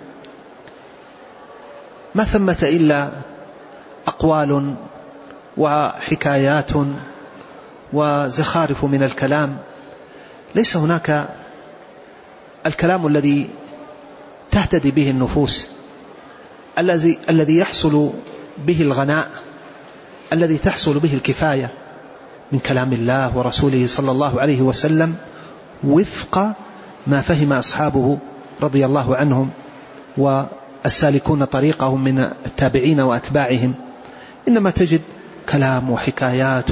ما ثمة إلا أقوال وحكايات وزخارف من الكلام، ليس هناك الكلام الذي تهتدي به النفوس، الذي يحصل به الغناء، الذي تحصل به الكفاية من كلام الله ورسوله صلى الله عليه وسلم وفق ما فهم أصحابه رضي الله عنهم والسالكون طريقهم من التابعين وأتباعهم. إنما تجد كلام وحكايات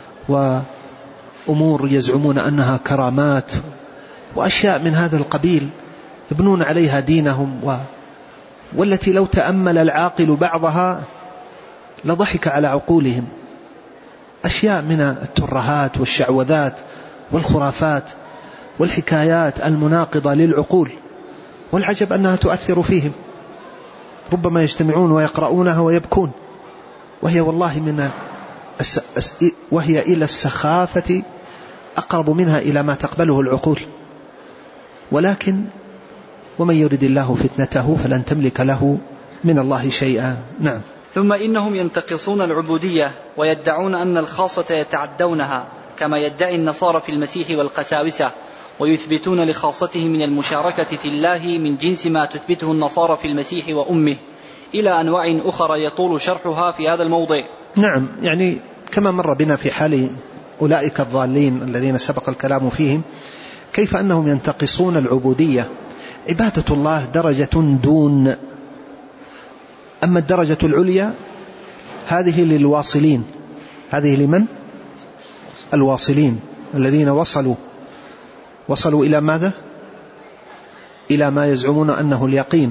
وأمور يزعمون أنها كرامات وأشياء من هذا القبيل يبنون عليها دينهم، والتي لو تأمل العاقل بعضها لضحك على عقولهم أشياء من الترهات والشعوذات والخرافات والحكايات المناقضة للعقول، والعجب أنها تؤثر فيهم، ربما يجتمعون ويقرؤونها ويبكون، وهي والله وهي إلى السخافة أقرب منها إلى ما تقبله العقول. ولكن ومن يرد الله فتنته فلن تملك له من الله شيئا. نعم. ثم إنهم ينتقصون العبودية ويدعون أن الخاصة يتعدونها كما يدعي النصارى في المسيح والقساوسة، ويثبتون لخاصته من المشاركة في الله من جنس ما تثبته النصارى في المسيح وأمه، إلى أنواع أخرى يطول شرحها في هذا الموضع. نعم، يعني كما مر بنا في حال أولئك الضالين الذين سبق الكلام فيهم، كيف أنهم ينتقصون العبودية. عبادة الله درجة دون، أما الدرجة العليا هذه للواصلين. هذه لمن؟ الواصلين الذين وصلوا إلى ماذا؟ إلى ما يزعمون أنه اليقين.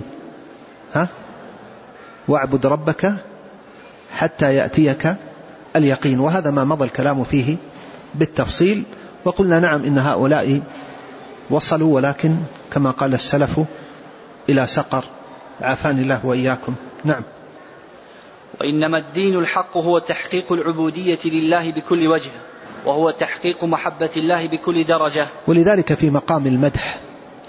واعبد ربك حتى يأتيك اليقين، وهذا ما مضى الكلام فيه بالتفصيل، وقلنا نعم إن هؤلاء وصلوا، ولكن كما قال السلف إلى سقر، عافاني الله وإياكم. نعم. وإنما الدين الحق هو تحقيق العبودية لله بكل وجه، وهو تحقيق محبة الله بكل درجة. ولذلك في مقام المدح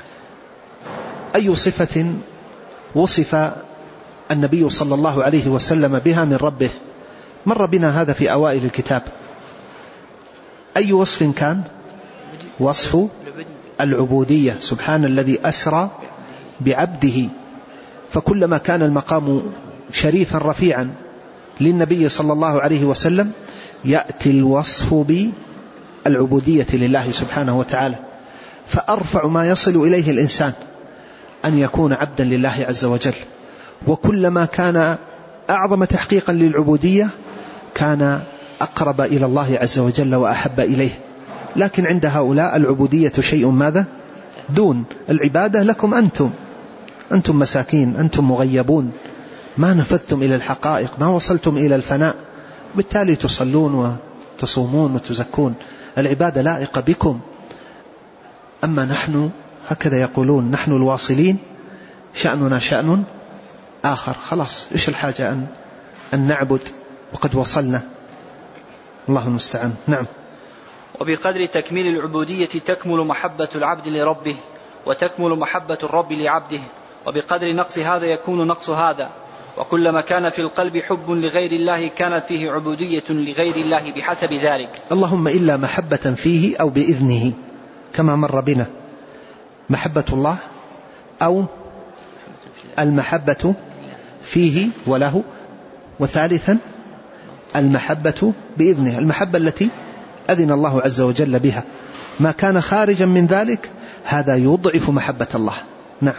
أي صفة وصف النبي صلى الله عليه وسلم بها من ربه؟ مر بنا هذا في أوائل الكتاب. أي وصف كان؟ وصف العبودية. سبحان الذي أسرى بعبده. فكلما كان المقام شريفا رفيعا للنبي صلى الله عليه وسلم يأتي الوصف بالعبودية لله سبحانه وتعالى. فأرفع ما يصل إليه الإنسان أن يكون عبدا لله عز وجل، وكلما كان أعظم تحقيقا للعبودية كان أقرب إلى الله عز وجل وأحب إليه. لكن عند هؤلاء العبودية شيء ماذا؟ دون. العبادة لكم أنتم مساكين، أنتم مغيبون، ما نفذتم إلى الحقائق، ما وصلتم إلى الفناء، بالتالي تصلون وتصومون وتزكون. العبادة لائقة بكم. أما نحن هكذا يقولون، نحن الواصلين شأننا شأن آخر. خلاص، إيش الحاجة أن نعبد وقد وصلنا؟ الله المستعان. نعم. وبقدر تكميل العبودية تكمل محبة العبد لربه، وتكمل محبة الرب لعبده، وبقدر نقص هذا يكون نقص هذا. وكلما كان في القلب حب لغير الله كانت فيه عبودية لغير الله بحسب ذلك. اللهم إلا محبة فيه أو بإذنه، كما مر بنا محبة الله أو المحبة فيه وله، وثالثا المحبة بإذنه، المحبة التي أذن الله عز وجل بها. ما كان خارجا من ذلك هذا يضعف محبة الله. نعم.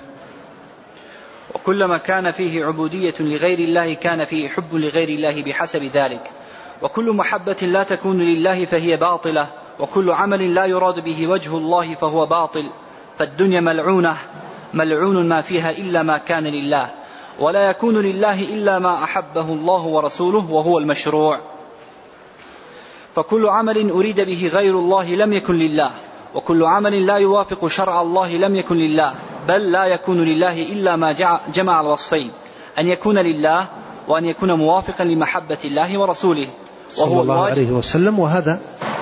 وكلما كان فيه عبودية لغير الله كان فيه حب لغير الله بحسب ذلك. وكل محبة لا تكون لله فهي باطلة، وكل عمل لا يراد به وجه الله فهو باطل. فالدنيا ملعونة، ملعون ما فيها إلا ما كان لله، ولا يكون لله إلا ما أحبه الله ورسوله وهو المشروع. فكل عمل أريد به غير الله لم يكن لله، وكل عمل لا يوافق شرع الله لم يكن لله، بل لا يكون لله إلا ما جمع الوصفين، أن يكون لله وأن يكون موافقا لمحبة الله ورسوله صلى الله عليه وسلم. وهذا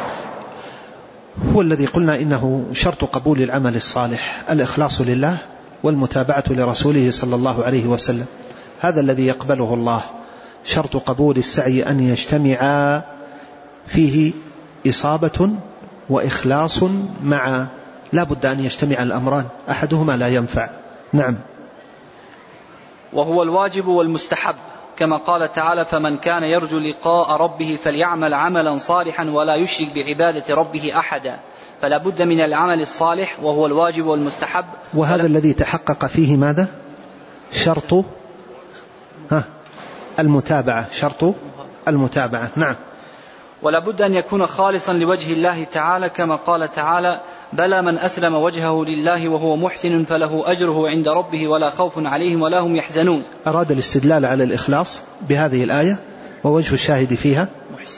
هو الذي قلنا إنه شرط قبول العمل الصالح، الإخلاص لله والمتابعة لرسوله صلى الله عليه وسلم. هذا الذي يقبله الله. شرط قبول السعي أن يجتمع فيه إصابة وإخلاص مع، لا بد أن يجتمع الأمران، أحدهما لا ينفع. نعم. وهو الواجب والمستحب، كما قال تعالى: فمن كان يرجو لقاء ربه فليعمل عملا صالحا ولا يشرك بعبادة ربه أحدا. فلا بد من العمل الصالح وهو الواجب والمستحب. وهذا الذي تحقق فيه ماذا؟ شرط المتابعة، شرط المتابعة. نعم. ولا بد أن يكون خالصا لوجه الله تعالى، كما قال تعالى: بلى من أسلم وجهه لله وهو محسن فله أجره عند ربه ولا خوف عليهم ولا هم يحزنون. أراد الاستدلال على الإخلاص بهذه الآية ووجه الشاهد فيها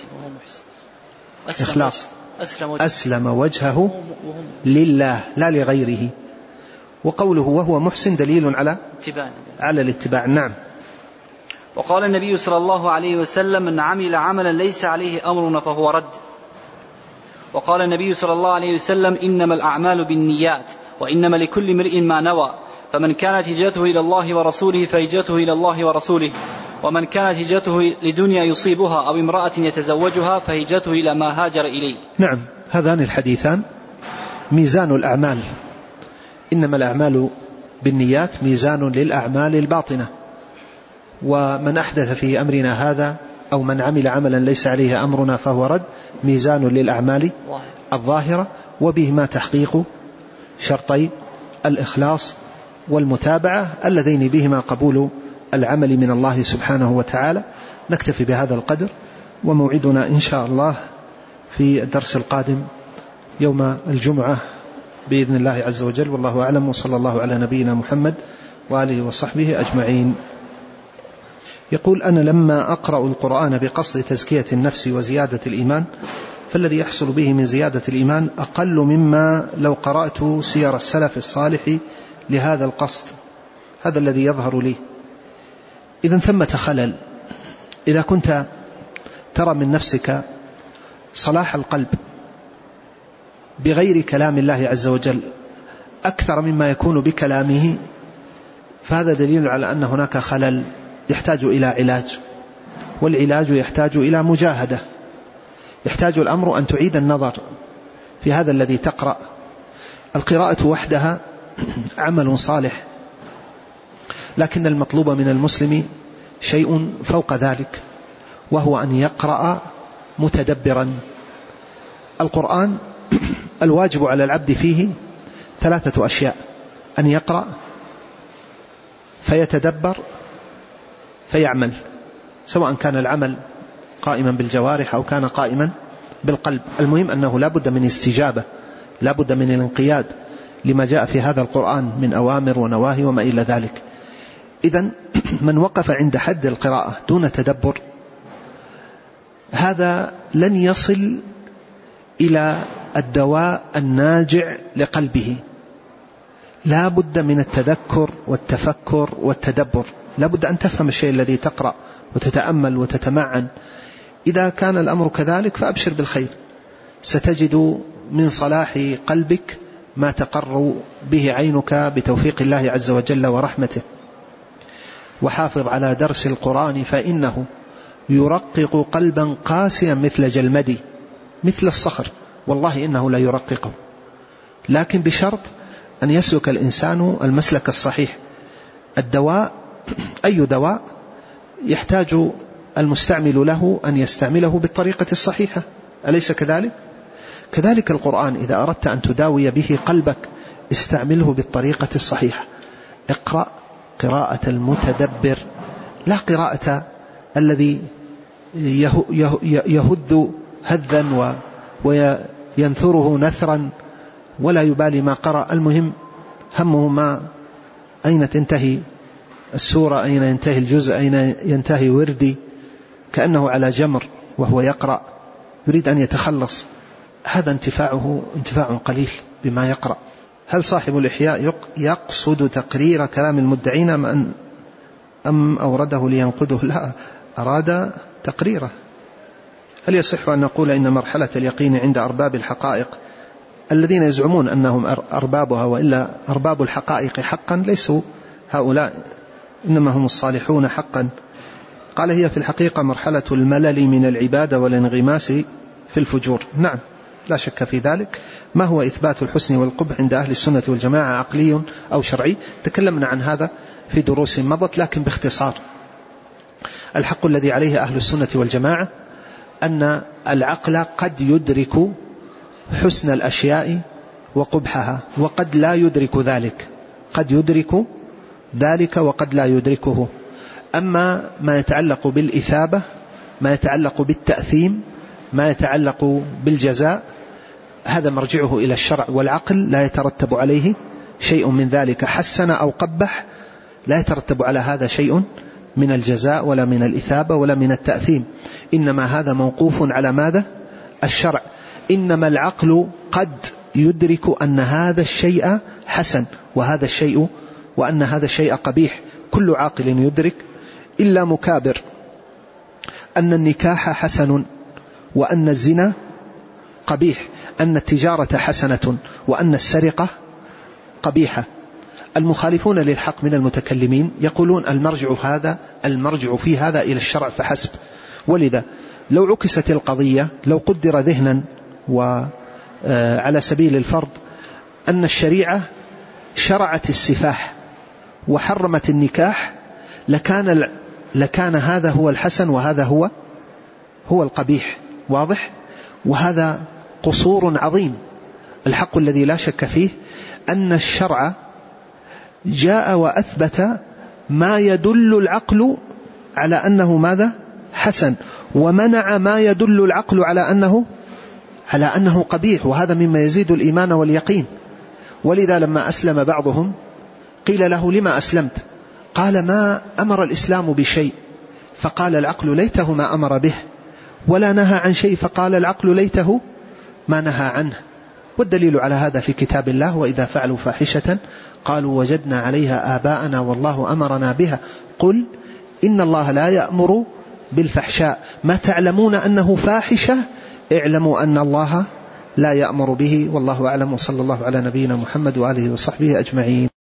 إخلاص، أسلم وجهه لله لا لغيره. وقوله وهو محسن دليل على الاتباع. نعم. وقال النبي صلى الله عليه وسلم من عمل عملا ليس عليه أمرنا فهو رد. وقال النبي صلى الله عليه وسلم إنما الأعمال بالنيات وإنما لكل امرئ ما نوى، فمن كانت هجرته إلى الله ورسوله فهجرته إلى الله ورسوله، ومن كانت هجرته لدنيا يصيبها أو امرأة يتزوجها فهجرته إلى ما هاجر إليه. نعم، هذان الحديثان ميزان الأعمال، إنما الأعمال بالنيات ميزان للأعمال الباطنة، ومن أحدث في أمرنا هذا أو من عمل عملا ليس عليه أمرنا فهو رد ميزان للأعمال الظاهرة، وبهما تحقيق شرطي الإخلاص والمتابعة اللذين بهما قبول العمل من الله سبحانه وتعالى. نكتفي بهذا القدر، وموعدنا إن شاء الله في الدرس القادم يوم الجمعة بإذن الله عز وجل، والله أعلم، وصلى الله على نبينا محمد وآله وصحبه أجمعين. يقول أنا لما أقرأ القرآن بقصد تزكية النفس وزيادة الإيمان فالذي يحصل به من زيادة الإيمان أقل مما لو قرأت سير السلف الصالح لهذا القصد، هذا الذي يظهر لي. إذن ثمة خلل. إذا كنت ترى من نفسك صلاح القلب بغير كلام الله عز وجل أكثر مما يكون بكلامه، فهذا دليل على أن هناك خلل يحتاج إلى علاج، والعلاج يحتاج إلى مجاهدة. يحتاج الأمر أن تعيد النظر في هذا الذي تقرأ. القراءة وحدها عمل صالح، لكن المطلوب من المسلم شيء فوق ذلك، وهو أن يقرأ متدبرا. القرآن الواجب على العبد فيه 3 أشياء: أن يقرأ فيتدبر فيعمل، سواء كان العمل قائما بالجوارح أو كان قائما بالقلب. المهم أنه لا بد من استجابة، لا بد من الانقياد لما جاء في هذا القرآن من أوامر ونواهي وما إلى ذلك. إذن من وقف عند حد القراءة دون تدبر هذا لن يصل إلى الدواء الناجع لقلبه. لا بد من التذكر والتفكر والتدبر، لا بد أن تفهم الشيء الذي تقرأ وتتأمل وتتمعن. إذا كان الأمر كذلك فأبشر بالخير، ستجد من صلاح قلبك ما تقر به عينك بتوفيق الله عز وجل ورحمته. وحافظ على درس القرآن فإنه يرقق قلبا قاسيا مثل جلمدي، مثل الصخر، والله إنه لا يرققه، لكن بشرط أن يسلك الإنسان المسلك الصحيح. الدواء أي دواء يحتاج المستعمل له أن يستعمله بالطريقة الصحيحة، أليس كذلك؟ كذلك القرآن إذا أردت أن تداوي به قلبك استعمله بالطريقة الصحيحة. اقرأ قراءة المتدبر، لا قراءة الذي يهذ هذا وينثره نثرا ولا يبالي ما قرأ. المهم همه ما أين تنتهي السورة، أين ينتهي الجزء، أين ينتهي وردي، كأنه على جمر وهو يقرأ يريد أن يتخلص. هذا انتفاعه انتفاع قليل بما يقرأ. هل صاحب الإحياء يقصد تقرير كلام المدعين أم أورده لينقده؟ لا، أراد تقريره. هل يصح أن نقول إن مرحلة اليقين عند أرباب الحقائق الذين يزعمون أنهم أربابها وإلا أرباب الحقائق حقا ليسوا هؤلاء، إنما هم الصالحون حقا؟ قال هي في الحقيقة مرحلة الملل من العبادة والانغماس في الفجور. نعم، لا شك في ذلك. ما هو إثبات الحسن والقبح عند أهل السنة والجماعة، عقلي أو شرعي؟ تكلمنا عن هذا في دروس مضت لكن باختصار. الحق الذي عليه أهل السنة والجماعة أن العقل قد يدرك حسن الأشياء وقبحها وقد لا يدرك ذلك، قد يدرك ذلك وقد لا يدركه. أما ما يتعلق بالإثابة، ما يتعلق بالتأثيم، ما يتعلق بالجزاء، هذا مرجعه إلى الشرع والعقل، لا يترتب عليه شيء من ذلك. حسن أو قبح لا يترتب على هذا شيء من الجزاء ولا من الإثابة ولا من التأثيم، إنما هذا موقوف على ماذا؟ الشرع. إنما العقل قد يدرك أن هذا الشيء حسن وأن هذا الشيء قبيح، كل عاقل يدرك إلا مكابر أن النكاح حسن وأن الزنا قبيح، أن التجارة حسنة وأن السرقة قبيحة. المخالفون للحق من المتكلمين يقولون المرجع في هذا إلى الشرع فحسب. ولذا لو عكست القضية، لو قدر ذهنا وعلى سبيل الفرض أن الشريعة شرعت السفاح وحرمت النكاح، لكان هذا هو الحسن وهذا هو القبيح. واضح؟ وهذا قصور عظيم. الحق الذي لا شك فيه أن الشرع جاء وأثبت ما يدل العقل على أنه ماذا؟ حسن، ومنع ما يدل العقل على أنه قبيح، وهذا مما يزيد الإيمان واليقين. ولذا لما أسلم بعضهم قيل له: لما أسلمت؟ قال: ما أمر الإسلام بشيء فقال العقل ليته ما أمر به، ولا نهى عن شيء فقال العقل ليته ما نهى عنه. والدليل على هذا في كتاب الله: وإذا فعلوا فاحشة قالوا وجدنا عليها آباءنا والله أمرنا بها قل إن الله لا يأمر بالفحشاء ما تعلمون أنه فاحشة اعلموا أن الله لا يأمر به. والله أعلم، وصلى الله على نبينا محمد وآله وصحبه أجمعين.